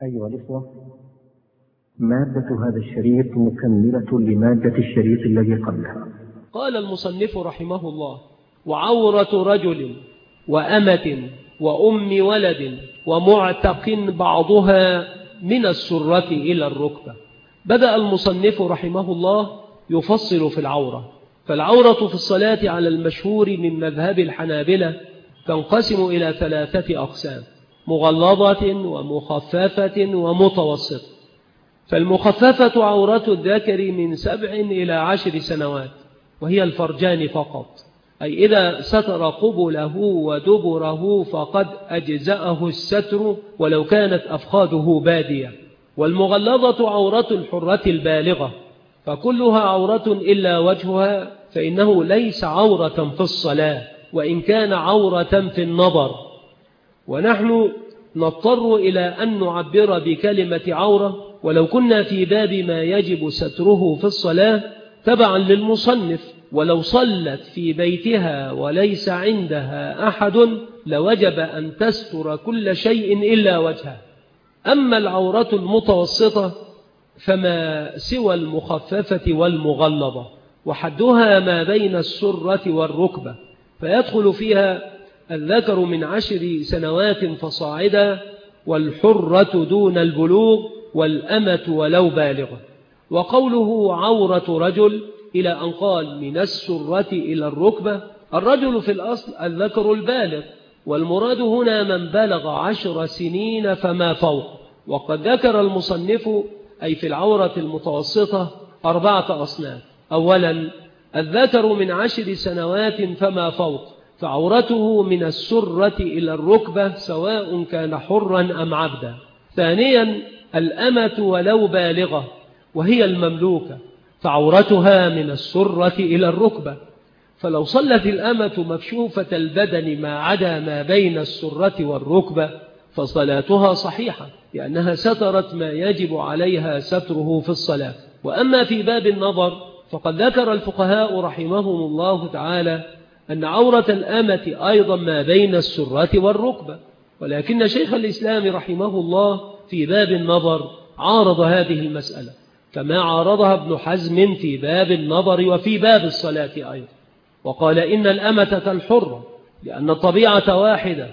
أيها الإخوة، مادة هذا الشريط مكملة لمادة الشريط الذي قبلها. قال المصنف رحمه الله: وعورة رجل وأمة وأم ولد ومعتق بعضها من السرة إلى الركبة. بدأ المصنف رحمه الله يفصل في العورة. فالعورة في الصلاة على المشهور من مذهب الحنابلة تنقسم إلى 3 أقسام: مغلظة ومخففة ومتوسطة. فالمخففة عورة الذكر من 7 إلى 10 سنوات، وهي الفرجان فقط، أي إذا ستر قبله ودبره فقد أجزأه الستر ولو كانت أفخاذه بادية. والمغلظة عورة الحرة البالغة، فكلها عورة إلا وجهها، فإنه ليس عورة في الصلاة وإن كان عورة في النظر. ونحن نضطر إلى أن نعبر بكلمة عورة ولو كنا في باب ما يجب ستره في الصلاة تبعا للمصنف. ولو صلت في بيتها وليس عندها أحد لوجب أن تستر كل شيء إلا وجهها. أما العورة المتوسطة فما سوى المخففة والمغلظة، وحدها ما بين السرة والركبة، فيدخل فيها الذكر من 10 سنوات فصاعدا، والحرة دون البلوغ، والأمة ولو بالغة. وقوله عورة رجل إلى أن قال من السرة إلى الركبة، الرجل في الأصل الذكر البالغ، والمراد هنا من بلغ 10 سنين فما فوق. وقد ذكر المصنف أي في العورة المتوسطة 4 أصناف. أولا، الذكر من 10 سنوات فما فوق، فعورته من السرة إلى الركبة سواء كان حرا أم عبدا. ثانيا، الأمة ولو بالغة، وهي المملوكة، فعورتها من السرة إلى الركبة. فلو صلت الأمة مكشوفة البدن ما عدا ما بين السرة والركبة فصلاتها صحيحة، لأنها سترت ما يجب عليها ستره في الصلاة. وأما في باب النظر فقد ذكر الفقهاء رحمهم الله تعالى أن عورة الأمة أيضا ما بين السرة والركبة، ولكن شيخ الإسلام رحمه الله في باب النظر عارض هذه المسألة كما عارضها ابن حزم في باب النظر وفي باب الصلاة أيضا، وقال إن الأمة كالحرة، لأن الطبيعة واحدة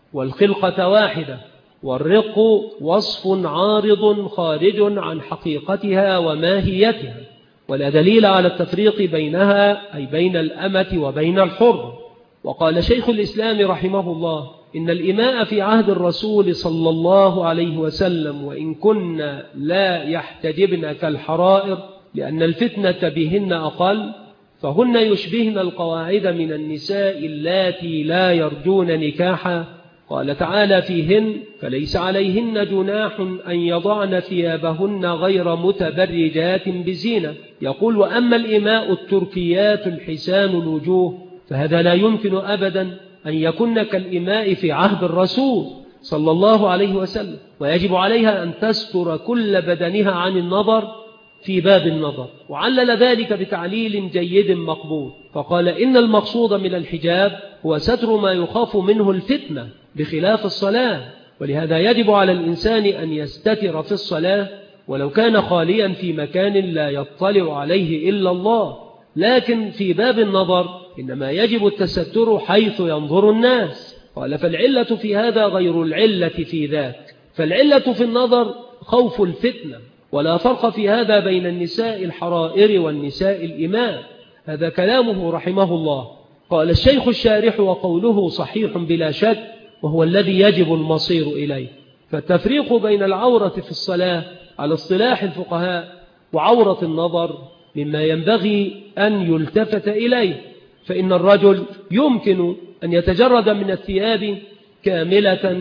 والخلقة واحدة، والرق وصف عارض خارج عن حقيقتها وماهيتها، ولا دليل على التفريق بينها أي بين الأمة وبين الحر. وقال شيخ الإسلام رحمه الله إن الإماء في عهد الرسول صلى الله عليه وسلم وإن كنا لا يحتجبن كالحرائر لأن الفتنة بهن أقل، فهن يشبهن القواعد من النساء اللاتي لا يرجون نكاحا. قال تعالى فيهن: فليس عليهن جناح أن يضعن ثيابهن غير متبرجات بزينة. يقول: وأما الإماء التركيات الحسان الوجوه فهذا لا يمكن أبدا أن يكون كالإماء في عهد الرسول صلى الله عليه وسلم، ويجب عليها أن تستر كل بدنها عن النظر في باب النظر. وعلل ذلك بتعليل جيد مقبول، فقال إن المقصود من الحجاب هو ستر ما يخاف منه الفتنة بخلاف الصلاة، ولهذا يجب على الإنسان أن يستتر في الصلاة ولو كان خاليا في مكان لا يطلع عليه إلا الله. لكن في باب النظر إنما يجب التستر حيث ينظر الناس. قال: فالعلة في هذا غير العلة في ذاك، فالعلة في النظر خوف الفتنة، ولا فرق في هذا بين النساء الحرائر والنساء الإماء. هذا كلامه رحمه الله. قال الشيخ الشارح: وقوله صحيح بلا شك، وهو الذي يجب المصير إليه. فالتفريق بين العورة في الصلاة على اصطلاح الفقهاء وعورة النظر مما ينبغي أن يلتفت إليه، فإن الرجل يمكن أن يتجرد من الثياب كاملة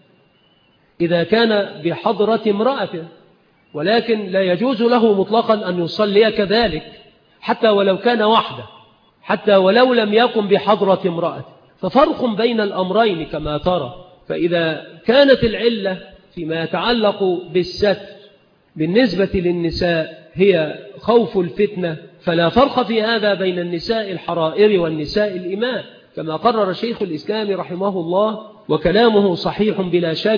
إذا كان بحضرة امرأته، ولكن لا يجوز له مطلقا أن يصلي كذلك حتى ولو كان وحده، حتى ولو لم يكن بحضرة امرأته. ففرق بين الأمرين كما ترى. فإذا كانت العلة فيما يتعلق بالستر بالنسبة للنساء هي خوف الفتنة، فلا فرق في هذا بين النساء الحرائر والنساء الإماء، كما قرر شيخ الإسلام رحمه الله، وكلامه صحيح بلا شك،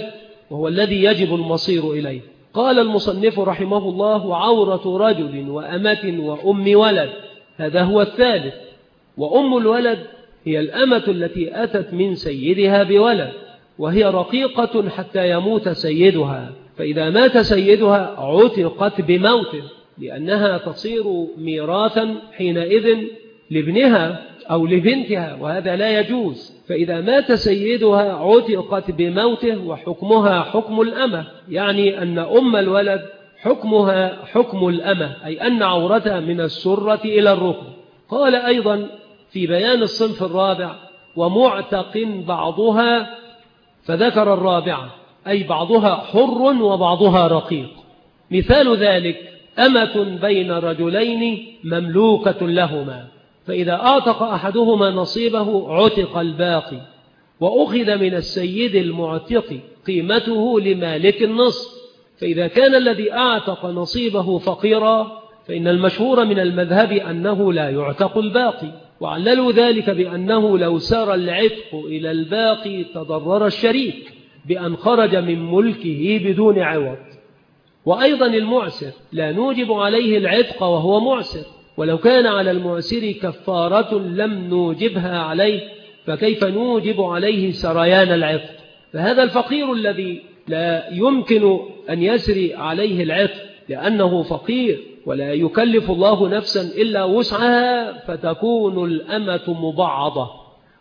وهو الذي يجب المصير إليه. قال المصنف رحمه الله: وعورة رجل وأمة وأم ولد، هذا هو الثالث. وأم الولد هي الأمة التي أتت من سيدها بولد، وهي رقيقة حتى يموت سيدها، فإذا مات سيدها عتقت بموته، لأنها تصير ميراثا حينئذ لابنها أو لبنتها، وهذا لا يجوز. فإذا مات سيدها عتقت بموته، وحكمها حكم الأمة، يعني أن أم الولد حكمها حكم الأمة، أي أن عورتها من السرة إلى الركب. قال أيضا في بيان الصنف الرابع: ومعتق بعضها، فذكر الرابعة، أي بعضها حر وبعضها رقيق. مثال ذلك: أمة بين رجلين مملوكة لهما، فإذا أعتق أحدهما نصيبه عتق الباقي، وأخذ من السيد المعتق قيمته لمالك النصف. فإذا كان الذي أعتق نصيبه فقيرا، فإن المشهور من المذهب أنه لا يعتق الباقي، وعللوا ذلك بأنه لو سار العتق إلى الباقي تضرر الشريك بأن خرج من ملكه بدون عوض. وأيضا المعسر لا نوجب عليه العتق وهو معسر، ولو كان على المعسر كفارة لم نوجبها عليه، فكيف نوجب عليه سريان العتق؟ فهذا الفقير الذي لا يمكن أن يسري عليه العتق لأنه فقير، ولا يكلف الله نفسا إلا وسعها، فتكون الأمة مبعضة،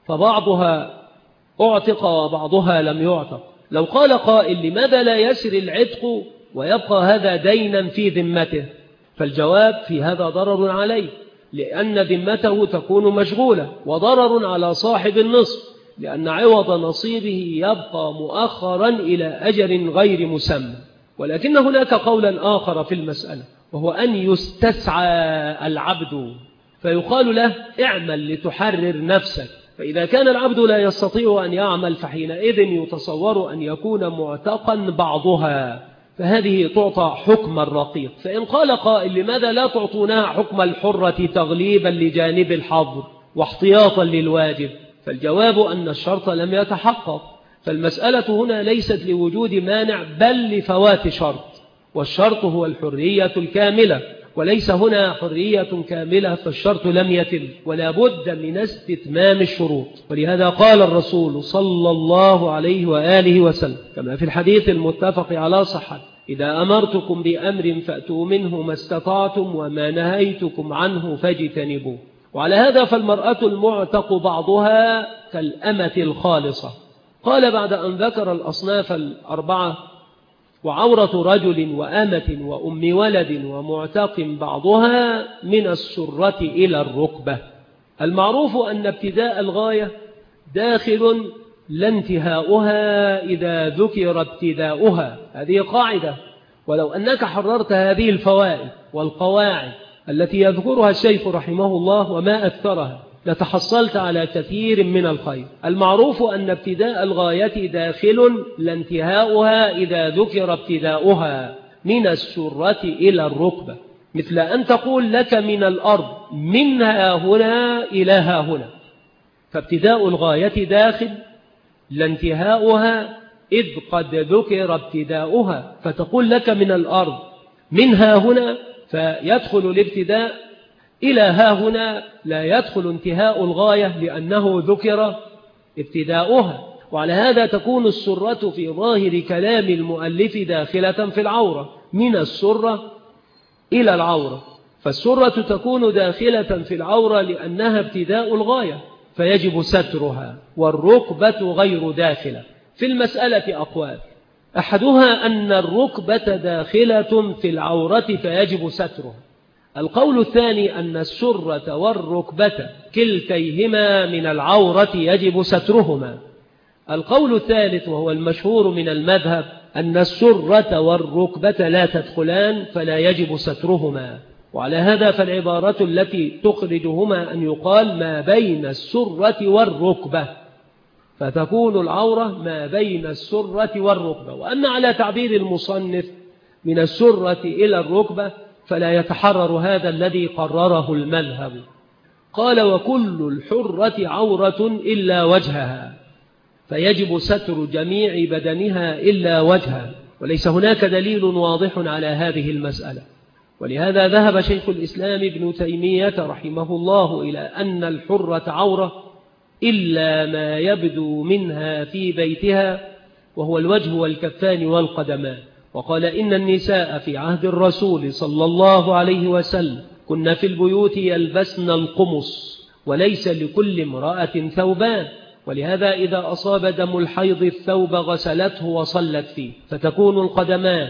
فبعضها أعتق وبعضها لم يعتق. لو قال قائل: لماذا لا يسري العتق ويبقى هذا دينا في ذمته؟ فالجواب: في هذا ضرر عليه، لأن ذمته تكون مشغولة، وضرر على صاحب النصف، لأن عوض نصيبه يبقى مؤخرا إلى أجل غير مسمى. ولكن هناك قولا آخر في المسألة، وهو أن يستسعى العبد، فيقال له: اعمل لتحرر نفسك. فإذا كان العبد لا يستطيع أن يعمل، فحينئذ يتصور أن يكون معتقا بعضها، فهذه تعطى حكم الرقيق. فإن قال قائل: لماذا لا تعطونها حكم الحرة تغليبا لجانب الحظر واحتياطا للواجب؟ فالجواب أن الشرط لم يتحقق، فالمسألة هنا ليست لوجود مانع بل لفوات شرط، والشرط هو الحرية الكاملة، وليس هنا حرية كاملة، فالشرط لم يتم، ولا بد من استتمام الشروط. ولهذا قال الرسول صلى الله عليه وآله وسلم كما في الحديث المتفق على صحته: إذا أمرتكم بأمر فأتوا منه ما استطعتم، وما نهيتكم عنه فاجتنبوه. وعلى هذا فالمرأة المعتق بعضها كالأمة الخالصة. قال بعد أن ذكر الأصناف الأربعة: وعورة رجل وأمة وأم ولد ومعتق بعضها من السرة إلى الركبة. المعروف أن ابتداء الغاية داخل لا انتهاؤها إذا ذكر ابتداؤها، هذه قاعدة. ولو أنك حررت هذه الفوائد والقواعد التي يذكرها الشيخ رحمه الله وما أكثرها، لتحصلت على كثير من الخير. المعروف أن ابتداء الغاية داخل لا انتهاؤها إذا ذكر ابتداؤها من السرة إلى الركبة، مثل أن تقول: لك من الأرض منها هنا إلى ها هنا، فابتداء الغاية داخل لا انتهاؤها إذ قد ذكر ابتداؤها، فتقول: لك من الأرض منها هنا، فيدخل الابتداء إلى ها هنا، لا يدخل انتهاء الغاية لأنه ذكر ابتداؤها. وعلى هذا تكون السرة في ظاهر كلام المؤلف داخلة في العورة من السرة إلى العورة، فالسرة تكون داخلة في العورة لأنها ابتداء الغاية فيجب سترها، والركبة غير داخلة. في المسألة أقوال: أحدها أن الركبة داخلة في العورة فيجب سترها. القول الثاني أن السرة والركبة كلتيهما من العورة يجب سترهما. القول الثالث وهو المشهور من المذهب أن السرة والركبة لا تدخلان فلا يجب سترهما. وعلى هذا فالعبارة التي تخرجهما أن يقال: ما بين السرة والركبة، فتكون العورة ما بين السرة والركبة. وأما على تعبير المصنف من السرة إلى الركبة فلا يتحرر هذا الذي قرره المذهب. قال: وكل الحرة عورة إلا وجهها، فيجب ستر جميع بدنها إلا وجهها، وليس هناك دليل واضح على هذه المسألة. ولهذا ذهب شيخ الإسلام ابن تيمية رحمه الله إلى أن الحرة عورة إلا ما يبدو منها في بيتها، وهو الوجه والكفان والقدمان. وقال إن النساء في عهد الرسول صلى الله عليه وسلم كن في البيوت يلبسن القمص، وليس لكل امرأة ثوبان، ولهذا إذا أصاب دم الحيض الثوب غسلته وصلت فيه، فتكون القدمان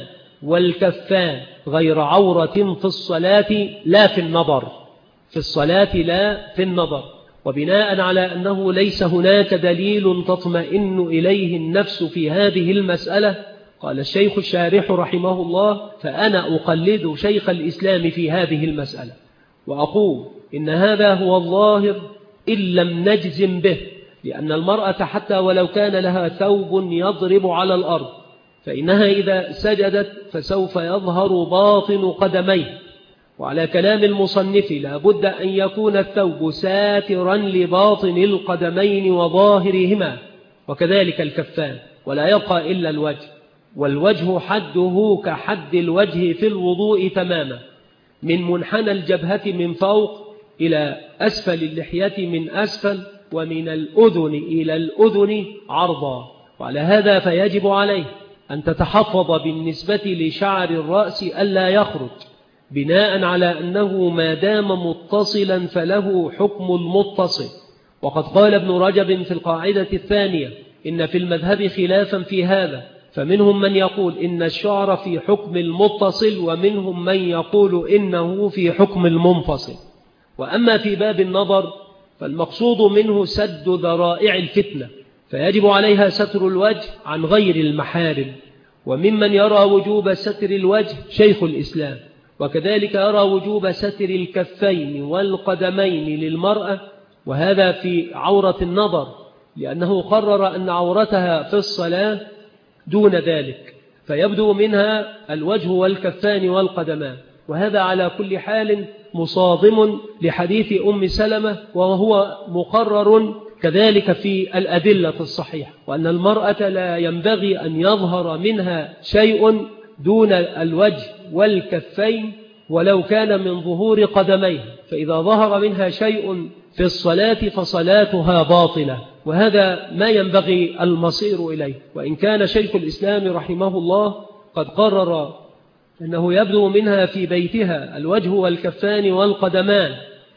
والكفان غير عورة في الصلاة لا في النظر، في الصلاة لا في النظر. وبناء على أنه ليس هناك دليل تطمئن إليه النفس في هذه المسألة، قال الشيخ الشارح رحمه الله: فأنا أقلد شيخ الإسلام في هذه المسألة، وأقول إن هذا هو الظاهر إن لم نجزم به، لأن المرأة حتى ولو كان لها ثوب يضرب على الأرض، فإنها إذا سجدت فسوف يظهر باطن قدميه. وعلى كلام المصنف لا بد أن يكون الثوب ساترا لباطن القدمين وظاهرهما، وكذلك الكفان، ولا يبقى إلا الوجه، والوجه حده كحد الوجه في الوضوء تماما، من منحنى الجبهة من فوق إلى أسفل اللحية من أسفل، ومن الأذن إلى الأذن عرضا. وعلى هذا فيجب عليه أن تتحفظ بالنسبة لشعر الرأس ألا يخرج، بناء على أنه ما دام متصلا فله حكم المتصل. وقد قال ابن رجب في القاعدة الثانية إن في المذهب خلافا في هذا، فمنهم من يقول إن الشعر في حكم المتصل، ومنهم من يقول إنه في حكم المنفصل. وأما في باب النظر فالمقصود منه سد ذرائع الفتنة، فيجب عليها ستر الوجه عن غير المحارم. وممن يرى وجوب ستر الوجه شيخ الإسلام، وكذلك يرى وجوب ستر الكفين والقدمين للمرأة، وهذا في عورة النظر، لأنه قرر أن عورتها في الصلاة دون ذلك، فيبدو منها الوجه والكفان والقدمان. وهذا على كل حال مصادم لحديث أم سلمة، وهو مقرر كذلك في الأدلة الصحيحة، وأن المرأة لا ينبغي أن يظهر منها شيء دون الوجه والكفين ولو كان من ظهور قدميها، فإذا ظهر منها شيء في الصلاة فصلاتها باطلة، وهذا ما ينبغي المصير إليه. وإن كان شيخ الإسلام رحمه الله قد قرر أنه يبدو منها في بيتها الوجه والكفان والقدمان،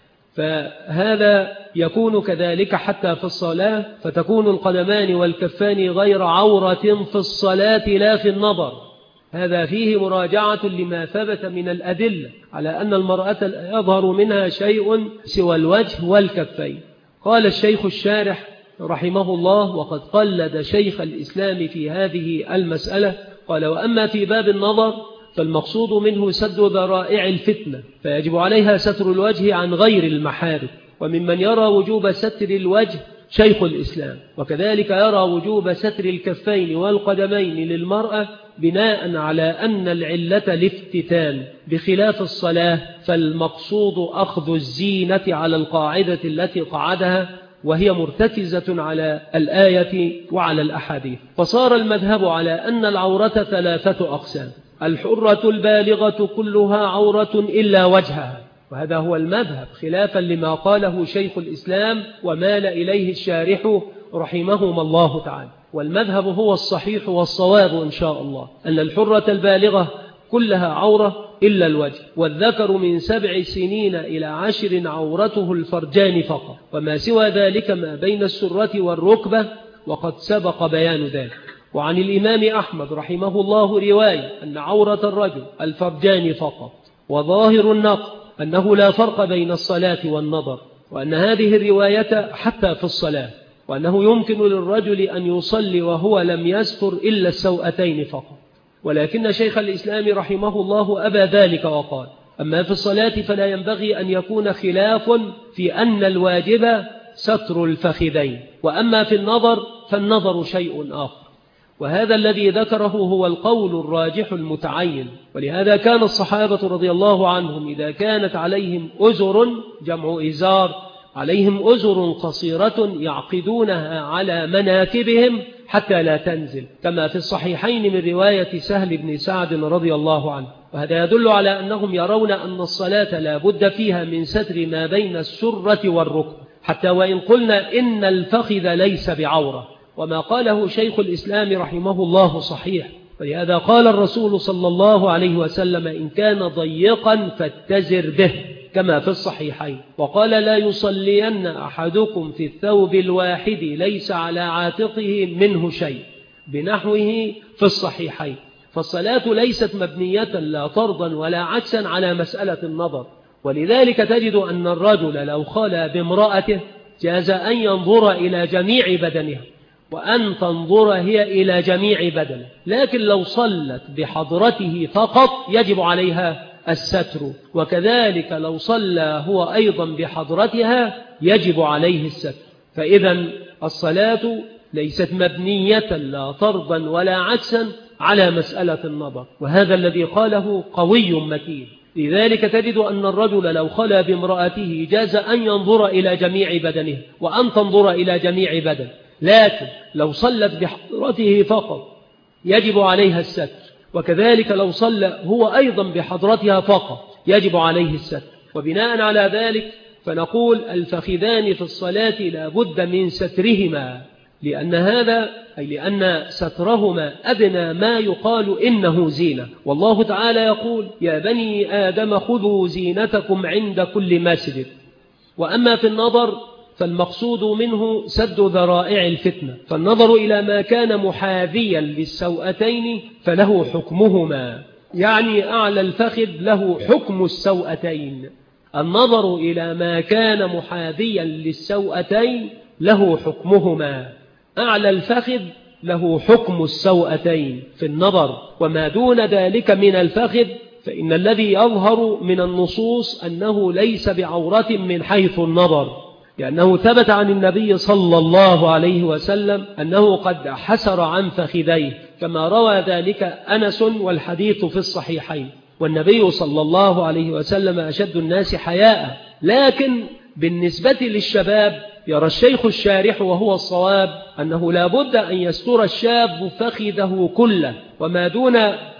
فهذا يكون كذلك حتى في الصلاة، فتكون القدمان والكفان غير عورة في الصلاة لا في النظر. هذا فيه مراجعة لما ثبت من الأدلة على أن المرأة لا يظهر منها شيء سوى الوجه والكفين. قال الشيخ الشارح رحمه الله، وقد قلد شيخ الإسلام في هذه المسألة، قال: وأما في باب النظر فالمقصود منه سد ذرائع الفتنة، فيجب عليها ستر الوجه عن غير المحارم. وممن يرى وجوب ستر الوجه شيخ الإسلام، وكذلك يرى وجوب ستر الكفين والقدمين للمرأة، بناء على أن العلة الافتتان، بخلاف الصلاة فالمقصود أخذ الزينة على القاعدة التي قعدها، وهي مرتكزة على الآية وعلى الأحاديث. فصار المذهب على أن العورة ثلاثة أقسام: الحرة البالغة كلها عورة إلا وجهها، وهذا هو المذهب خلافا لما قاله شيخ الإسلام ومال إليه الشارح رحمهما الله تعالى. والمذهب هو الصحيح والصواب إن شاء الله، أن الحرة البالغة كلها عورة إلا الوجه، والذكر من 7 سنين إلى 10 عورته الفرجان فقط، وما سوى ذلك ما بين السرة والركبة، وقد سبق بيان ذلك. وعن الإمام أحمد رحمه الله رواية أن عورة الرجل الفرجان فقط، وظاهر النقل أنه لا فرق بين الصلاة والنظر، وأن هذه الرواية حتى في الصلاة، وأنه يمكن للرجل أن يصلي وهو لم يستر إلا السوأتين فقط. ولكن شيخ الإسلام رحمه الله أبى ذلك وقال: أما في الصلاة فلا ينبغي أن يكون خلاف في أن الواجب ستر الفخذين، وأما في النظر فالنظر شيء آخر. وهذا الذي ذكره هو القول الراجح المتعين. ولهذا كان الصحابة رضي الله عنهم إذا كانت عليهم أزر جمع إزار عليهم أزر قصيرة يعقدونها على مناكبهم حتى لا تنزل، كما في الصحيحين من رواية سهل بن سعد رضي الله عنه. وهذا يدل على أنهم يرون أن الصلاة لا بد فيها من ستر ما بين السرة والركبة، حتى وإن قلنا إن الفخذ ليس بعورة. وما قاله شيخ الإسلام رحمه الله صحيح، ولهذا قال الرسول صلى الله عليه وسلم: إن كان ضيقا فاتزر به، كما في الصحيحين. وقال: لا يصلين أحدكم في الثوب الواحد ليس على عاتقه منه شيء، بنحوه في الصحيحين. فالصلاة ليست مبنية لا طردا ولا عكسا على مسألة النظر، ولذلك تجد أن الرجل لو خلا بامرأته جاز أن ينظر إلى جميع بدنها وأن تنظر هي إلى جميع بدنه، لكن لو صلت بحضرته فقط يجب عليها الستر، وكذلك لو صلى هو أيضا بحضرتها يجب عليه الستر. فإذا الصلاة ليست مبنية لا طردا ولا عكسا على مسألة النظر، وهذا الذي قاله قوي متين. لذلك تجد أن الرجل لو خلا بامرأته جاز أن ينظر إلى جميع بدنه وأن تنظر إلى جميع بدنه، لكن لو صلت بحضرته فقط يجب عليها الستر، وكذلك لو صلى هو أيضا بحضرتها فقط يجب عليه الستر. وبناء على ذلك فنقول الفخذان في الصلاة لا بد من سترهما، لأن سترهما أدنى ما يقال إنه زينة. والله تعالى يقول: يا بني آدم خذوا زينتكم عند كل مسجد. وأما في النظر فالمقصود منه سد ذرائع الفتنة، فالنظر إلى ما كان محاذيا للسوأتين فله حكمهما، يعني أعلى الفخذ له حكم السوأتين. النظر إلى ما كان محاذيا للسوأتين له حكمهما، أعلى الفخذ له حكم السوأتين في النظر، وما دون ذلك من الفخذ فإن الذي يظهر من النصوص أنه ليس بعورة من حيث النظر، لأنه ثبت عن النبي صلى الله عليه وسلم أنه قد حسر عن فخذيه، كما روى ذلك أنس والحديث في الصحيحين. والنبي صلى الله عليه وسلم أشد الناس حياء. لكن بالنسبة للشباب يرى الشيخ الشارح وهو الصواب أنه لا بد أن يستر الشاب فخذه كله وما دون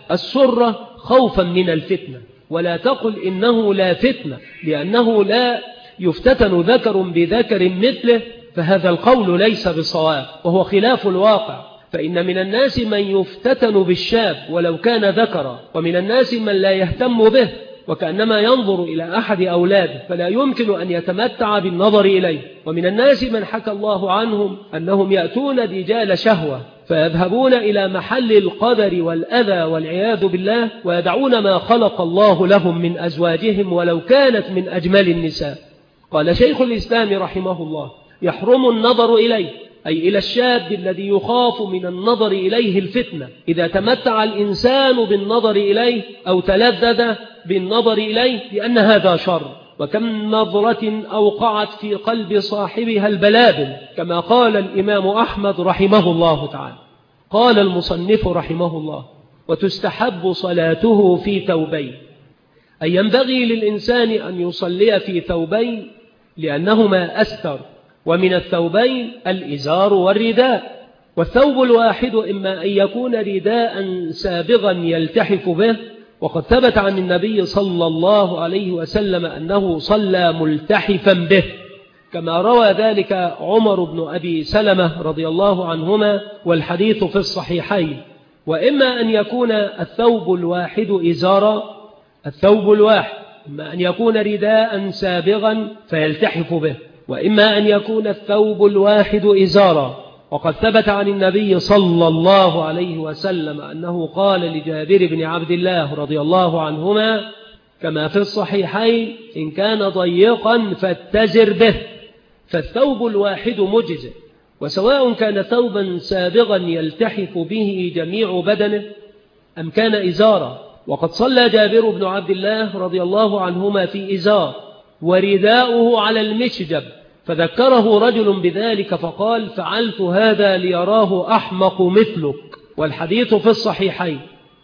السرة خوفا من الفتنة. ولا تقل إنه لا فتنة، لأنه لا يفتتن ذكر بذكر مثله، فهذا القول ليس بصواب وهو خلاف الواقع. فإن من الناس من يفتتن بالشاب ولو كان ذكرا، ومن الناس من لا يهتم به وكأنما ينظر إلى أحد أولاده فلا يمكن أن يتمتع بالنظر إليه. ومن الناس من حكى الله عنهم أنهم يأتون رجال شهوة فيذهبون إلى محل القدر والأذى والعياذ بالله، ويدعون ما خلق الله لهم من أزواجهم ولو كانت من أجمل النساء. قال شيخ الإسلام رحمه الله: يحرم النظر إليه، أي إلى الشاب الذي يخاف من النظر إليه الفتنة، إذا تمتع الإنسان بالنظر إليه أو تلذذ بالنظر إليه، لأن هذا شر. وكم نظرة أوقعت في قلب صاحبها البلابل، كما قال الإمام أحمد رحمه الله تعالى. قال المصنف رحمه الله: وتستحب صلاته في ثوبين، أي ينبغي للإنسان أن يصلي في ثوبين لأنهما أستر، ومن الثوبين الإزار والرداء. والثوب الواحد إما أن يكون رداء سابغا يلتحف به، وقد ثبت عن النبي صلى الله عليه وسلم أنه صلى ملتحفا به، كما روى ذلك عمر بن أبي سلمة رضي الله عنهما، والحديث في الصحيحين. وإما أن يكون الثوب الواحد إزارا، الثوب الواحد إما أن يكون رداء سابغا فيلتحف به، وإما أن يكون الثوب الواحد إزارا. وقد ثبت عن النبي صلى الله عليه وسلم أنه قال لجابر بن عبد الله رضي الله عنهما كما في الصحيحين: إن كان ضيقا فاتزر به. فالثوب الواحد مجزئ، وسواء كان ثوبا سابغا يلتحف به جميع بدنه أم كان إزارا. وقد صلى جابر بن عبد الله رضي الله عنهما في إزار ورداؤه على المشجب، فذكره رجل بذلك فقال: فعلت هذا ليراه أحمق مثلك. والحديث في الصحيحين.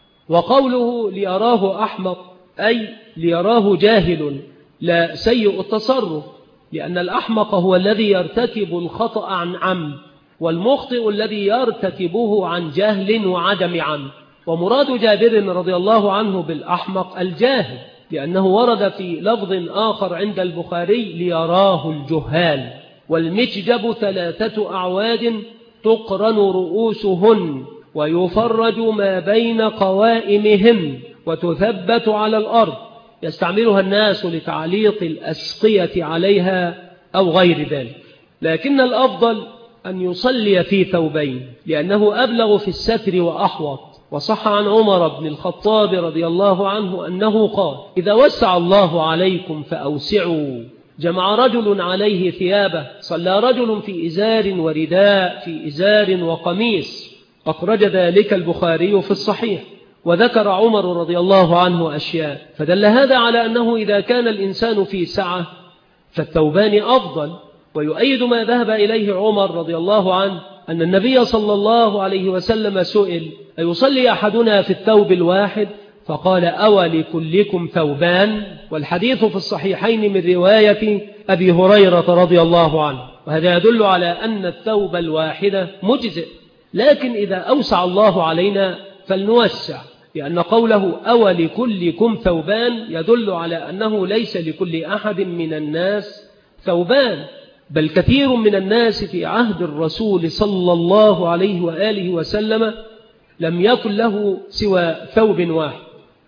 وقوله ليراه أحمق أي ليراه جاهل لا سيء التصرف، لأن الأحمق هو الذي يرتكب الخطأ عن عمد، والمخطئ الذي يرتكبه عن جهل وعدم عمد. ومراد جابر رضي الله عنه بالأحمق الجاهل، لأنه ورد في لفظ آخر عند البخاري ليراه الجهال. والمتجب 3 أعواد تقرن رؤوسهن ويفرج ما بين قوائمهن وتثبت على الأرض، يستعملها الناس لتعليق الأسقية عليها أو غير ذلك. لكن الأفضل أن يصلي في ثوبين، لأنه أبلغ في الستر وأحوط. وصح عن عمر بن الخطاب رضي الله عنه أنه قال: إذا وسع الله عليكم فأوسعوا. جمع رجل عليه ثيابه، صلى رجل في إزار ورداء، في إزار وقميص. أخرج ذلك البخاري في الصحيح. وذكر عمر رضي الله عنه أشياء، فدل هذا على أنه إذا كان الإنسان في سعة فالثوبان أفضل. ويؤيد ما ذهب إليه عمر رضي الله عنه أن النبي صلى الله عليه وسلم سئل: أيصلي أحدنا في الثوب الواحد؟ فقال: أولكلكم ثوبان؟ والحديث في الصحيحين من رواية أبي هريرة رضي الله عنه. وهذا يدل على أن الثوب الواحد مجزئ، لكن إذا أوسع الله علينا فلنوسع، لأن قوله أولكلكم ثوبان يدل على أنه ليس لكل أحد من الناس ثوبان، بل كثير من الناس في عهد الرسول صلى الله عليه وآله وسلم لم يكن له سوى ثوب واحد.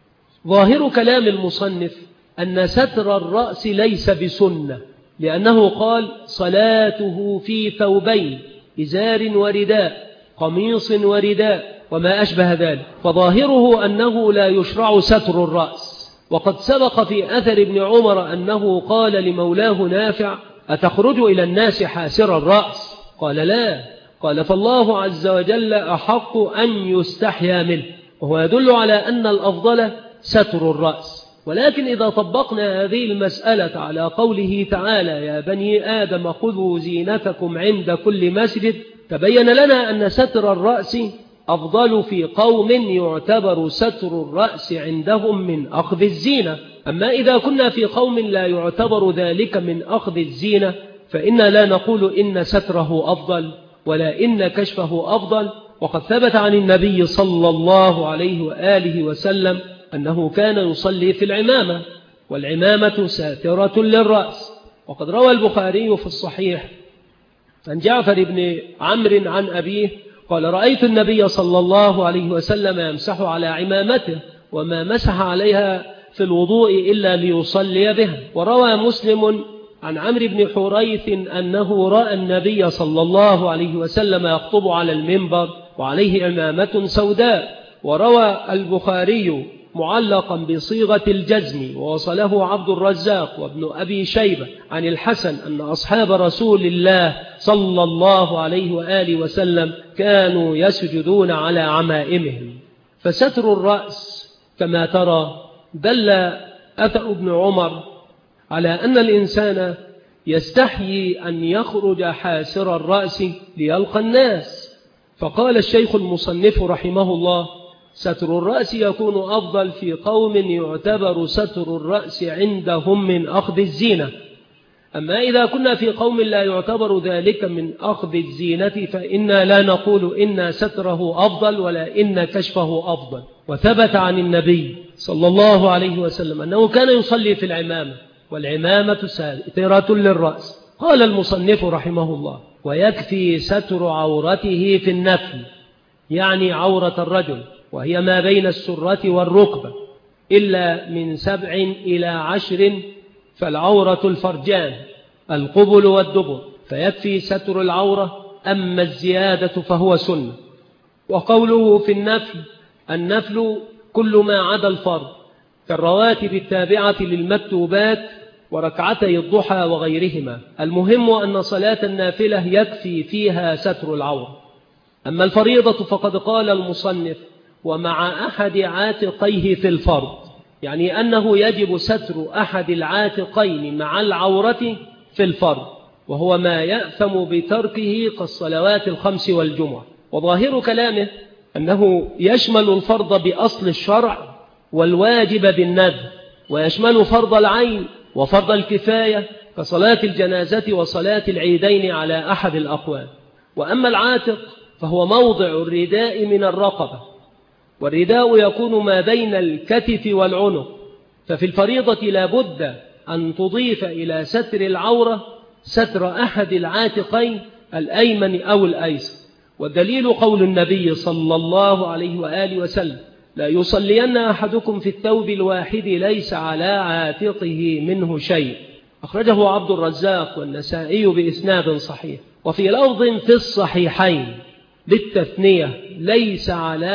ظاهر كلام المصنف أن ستر الرأس ليس بسنة، لأنه قال: صلاته في ثوبين، إزار ورداء، قميص ورداء، وما أشبه ذلك، فظاهره أنه لا يشرع ستر الرأس. وقد سبق في أثر ابن عمر أنه قال لمولاه نافع: أتخرج إلى الناس حاسر الرأس؟ قال: لا. قال: فالله عز وجل أحق أن يستحيا منه. وهو يدل على أن الأفضل ستر الرأس. ولكن إذا طبقنا هذه المسألة على قوله تعالى: يا بني آدم خذوا زينتكم عند كل مسجد، تبين لنا أن ستر الرأس أفضل في قوم يعتبر ستر الرأس عندهم من أخذ الزينة. أما إذا كنا في قوم لا يعتبر ذلك من أخذ الزينة، فإنا لا نقول إن ستره أفضل ولا إن كشفه أفضل. وقد ثبت عن النبي صلى الله عليه وآله وسلم أنه كان يصلي في العمامة، والعمامة ساترة للرأس. وقد روى البخاري في الصحيح عن جعفر بن عمرو عن أبيه قال: رأيت النبي صلى الله عليه وسلم يمسح على عمامته، وما مسح عليها في الوضوء إلا ليصلي بها. وروى مسلم عن عمرو بن حريث أنه رأى النبي صلى الله عليه وسلم يخطب على المنبر وعليه عمامة سوداء. وروى البخاري معلقا بصيغة الجزم، ووصله عبد الرزاق وابن أبي شيبة عن الحسن أن أصحاب رسول الله صلى الله عليه وآله وسلم كانوا يسجدون على عمائمهم. فستر الرأس كما ترى دل أثر ابن عمر على أن الإنسان يستحيي أن يخرج حاسر الرأس ليلقى الناس. فقال الشيخ المصنف رحمه الله: ستر الرأس يكون أفضل في قوم يعتبر ستر الرأس عندهم من أخذ الزينة. أما إذا كنا في قوم لا يعتبر ذلك من أخذ الزينة فإنا لا نقول إن ستره أفضل ولا إن كشفه أفضل. وثبت عن النبي صلى الله عليه وسلم أنه كان يصلي في العمامة، والعمامة ساترة للرأس. قال المصنف رحمه الله: ويكفي ستر عورته في النفل، يعني عورة الرجل، وهي ما بين السرة والركبة، إلا من 7 إلى 10 فالعورة الفرجان، القبل والدبر، فيكفي ستر العورة. أما الزيادة فهو سنة. وقوله في النفل: النفل كل ما عدا الفرض، كالرواتب التابعة للمكتوبات وركعتي الضحى وغيرهما. المهم أن صلاة النافلة يكفي فيها ستر العورة. أما الفريضة فقد قال المصنف: ومع أحد عاتقيه في الفرض، يعني أنه يجب ستر أحد العاتقين مع العورة في الفرض، وهو ما يأثم بتركه كالصلوات ال5 والجمعة. وظاهر كلامه أنه يشمل الفرض بأصل الشرع والواجب بالندب، ويشمل فرض العين وفرض الكفاية كصلاة الجنازة وصلاة العيدين على أحد الأقوال. وأما العاتق فهو موضع الرداء من الرقبة، والرداء يكون ما بين الكتف والعنق، ففي الفريضة لا بد أن تضيف إلى ستر العورة ستر أحد العاتقين الأيمن أو الأيسر. والدليل قول النبي صلى الله عليه وآله وسلم: لا يصلين أحدكم في الثوب الواحد ليس على عاتقه منه شيء. أخرجه عبد الرزاق والنسائي بإسناد صحيح. وفي لفظ في الصحيحين بالتثنية: ليس على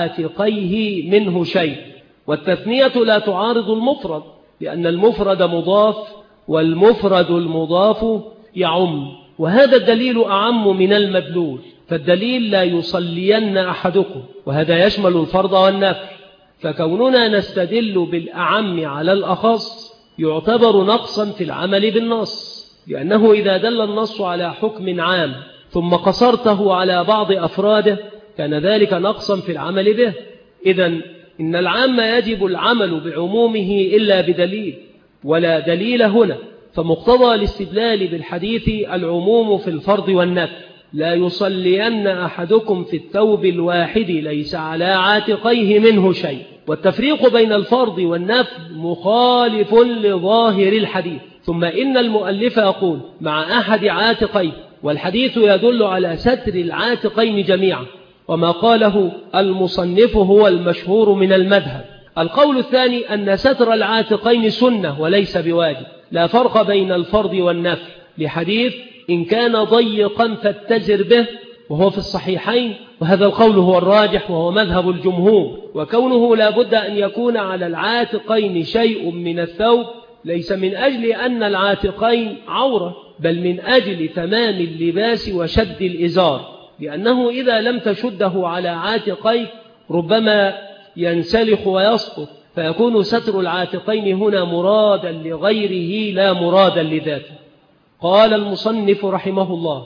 عاتقيه منه شيء. والتثنية لا تعارض المفرد، لأن المفرد مضاف والمفرد المضاف يعم، وهذا الدليل أعم من المدلول. فالدليل لا يصلين أحدكم، وهذا يشمل الفرض والنفل، فكوننا نستدل بالأعم على الأخص يعتبر نقصا في العمل بالنص، لأنه إذا دل النص على حكم عام ثم قصرته على بعض أفراده كان ذلك نقصا في العمل به. إذن إن العام يجب العمل بعمومه إلا بدليل، ولا دليل هنا، فمقتضى الاستدلال بالحديث العموم في الفرض والنفل: لا يصلين أحدكم في الثوب الواحد ليس على عاتقيه منه شيء. والتفريق بين الفرض والنفل مخالف لظاهر الحديث. ثم إن المؤلف يقول مع أحد عاتقيه، والحديث يدل على ستر العاتقين جميعا، وما قاله المصنف هو المشهور من المذهب. القول الثاني أن ستر العاتقين سنة وليس بواجب، لا فرق بين الفرض والنفل، لحديث إن كان ضيقا فاتزر به، وهو في الصحيحين، وهذا القول هو الراجح وهو مذهب الجمهور. وكونه لا بد أن يكون على العاتقين شيء من الثوب ليس من أجل أن العاتقين عورة، بل من أجل تمام اللباس وشد الإزار، لأنه إذا لم تشده على عاتقيك ربما ينسلخ ويسقط، فيكون ستر العاتقين هنا مرادا لغيره لا مرادا لذاته. قال المصنف رحمه الله: